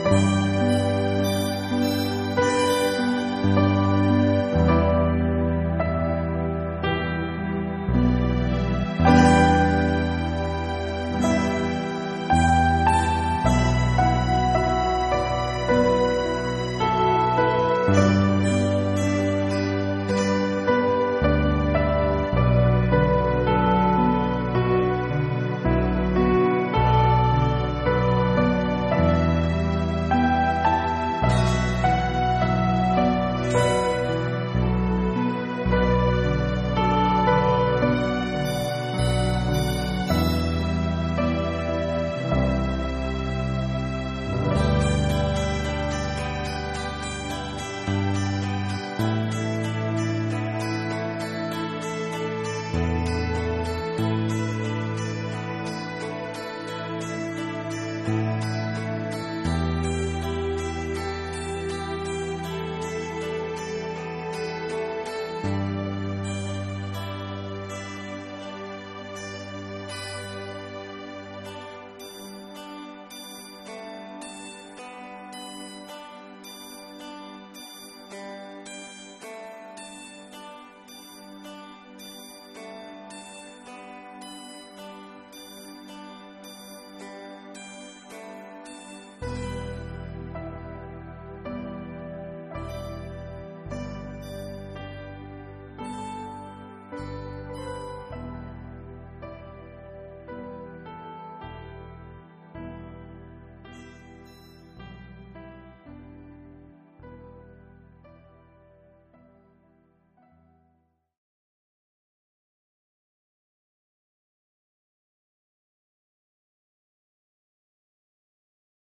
Thank you.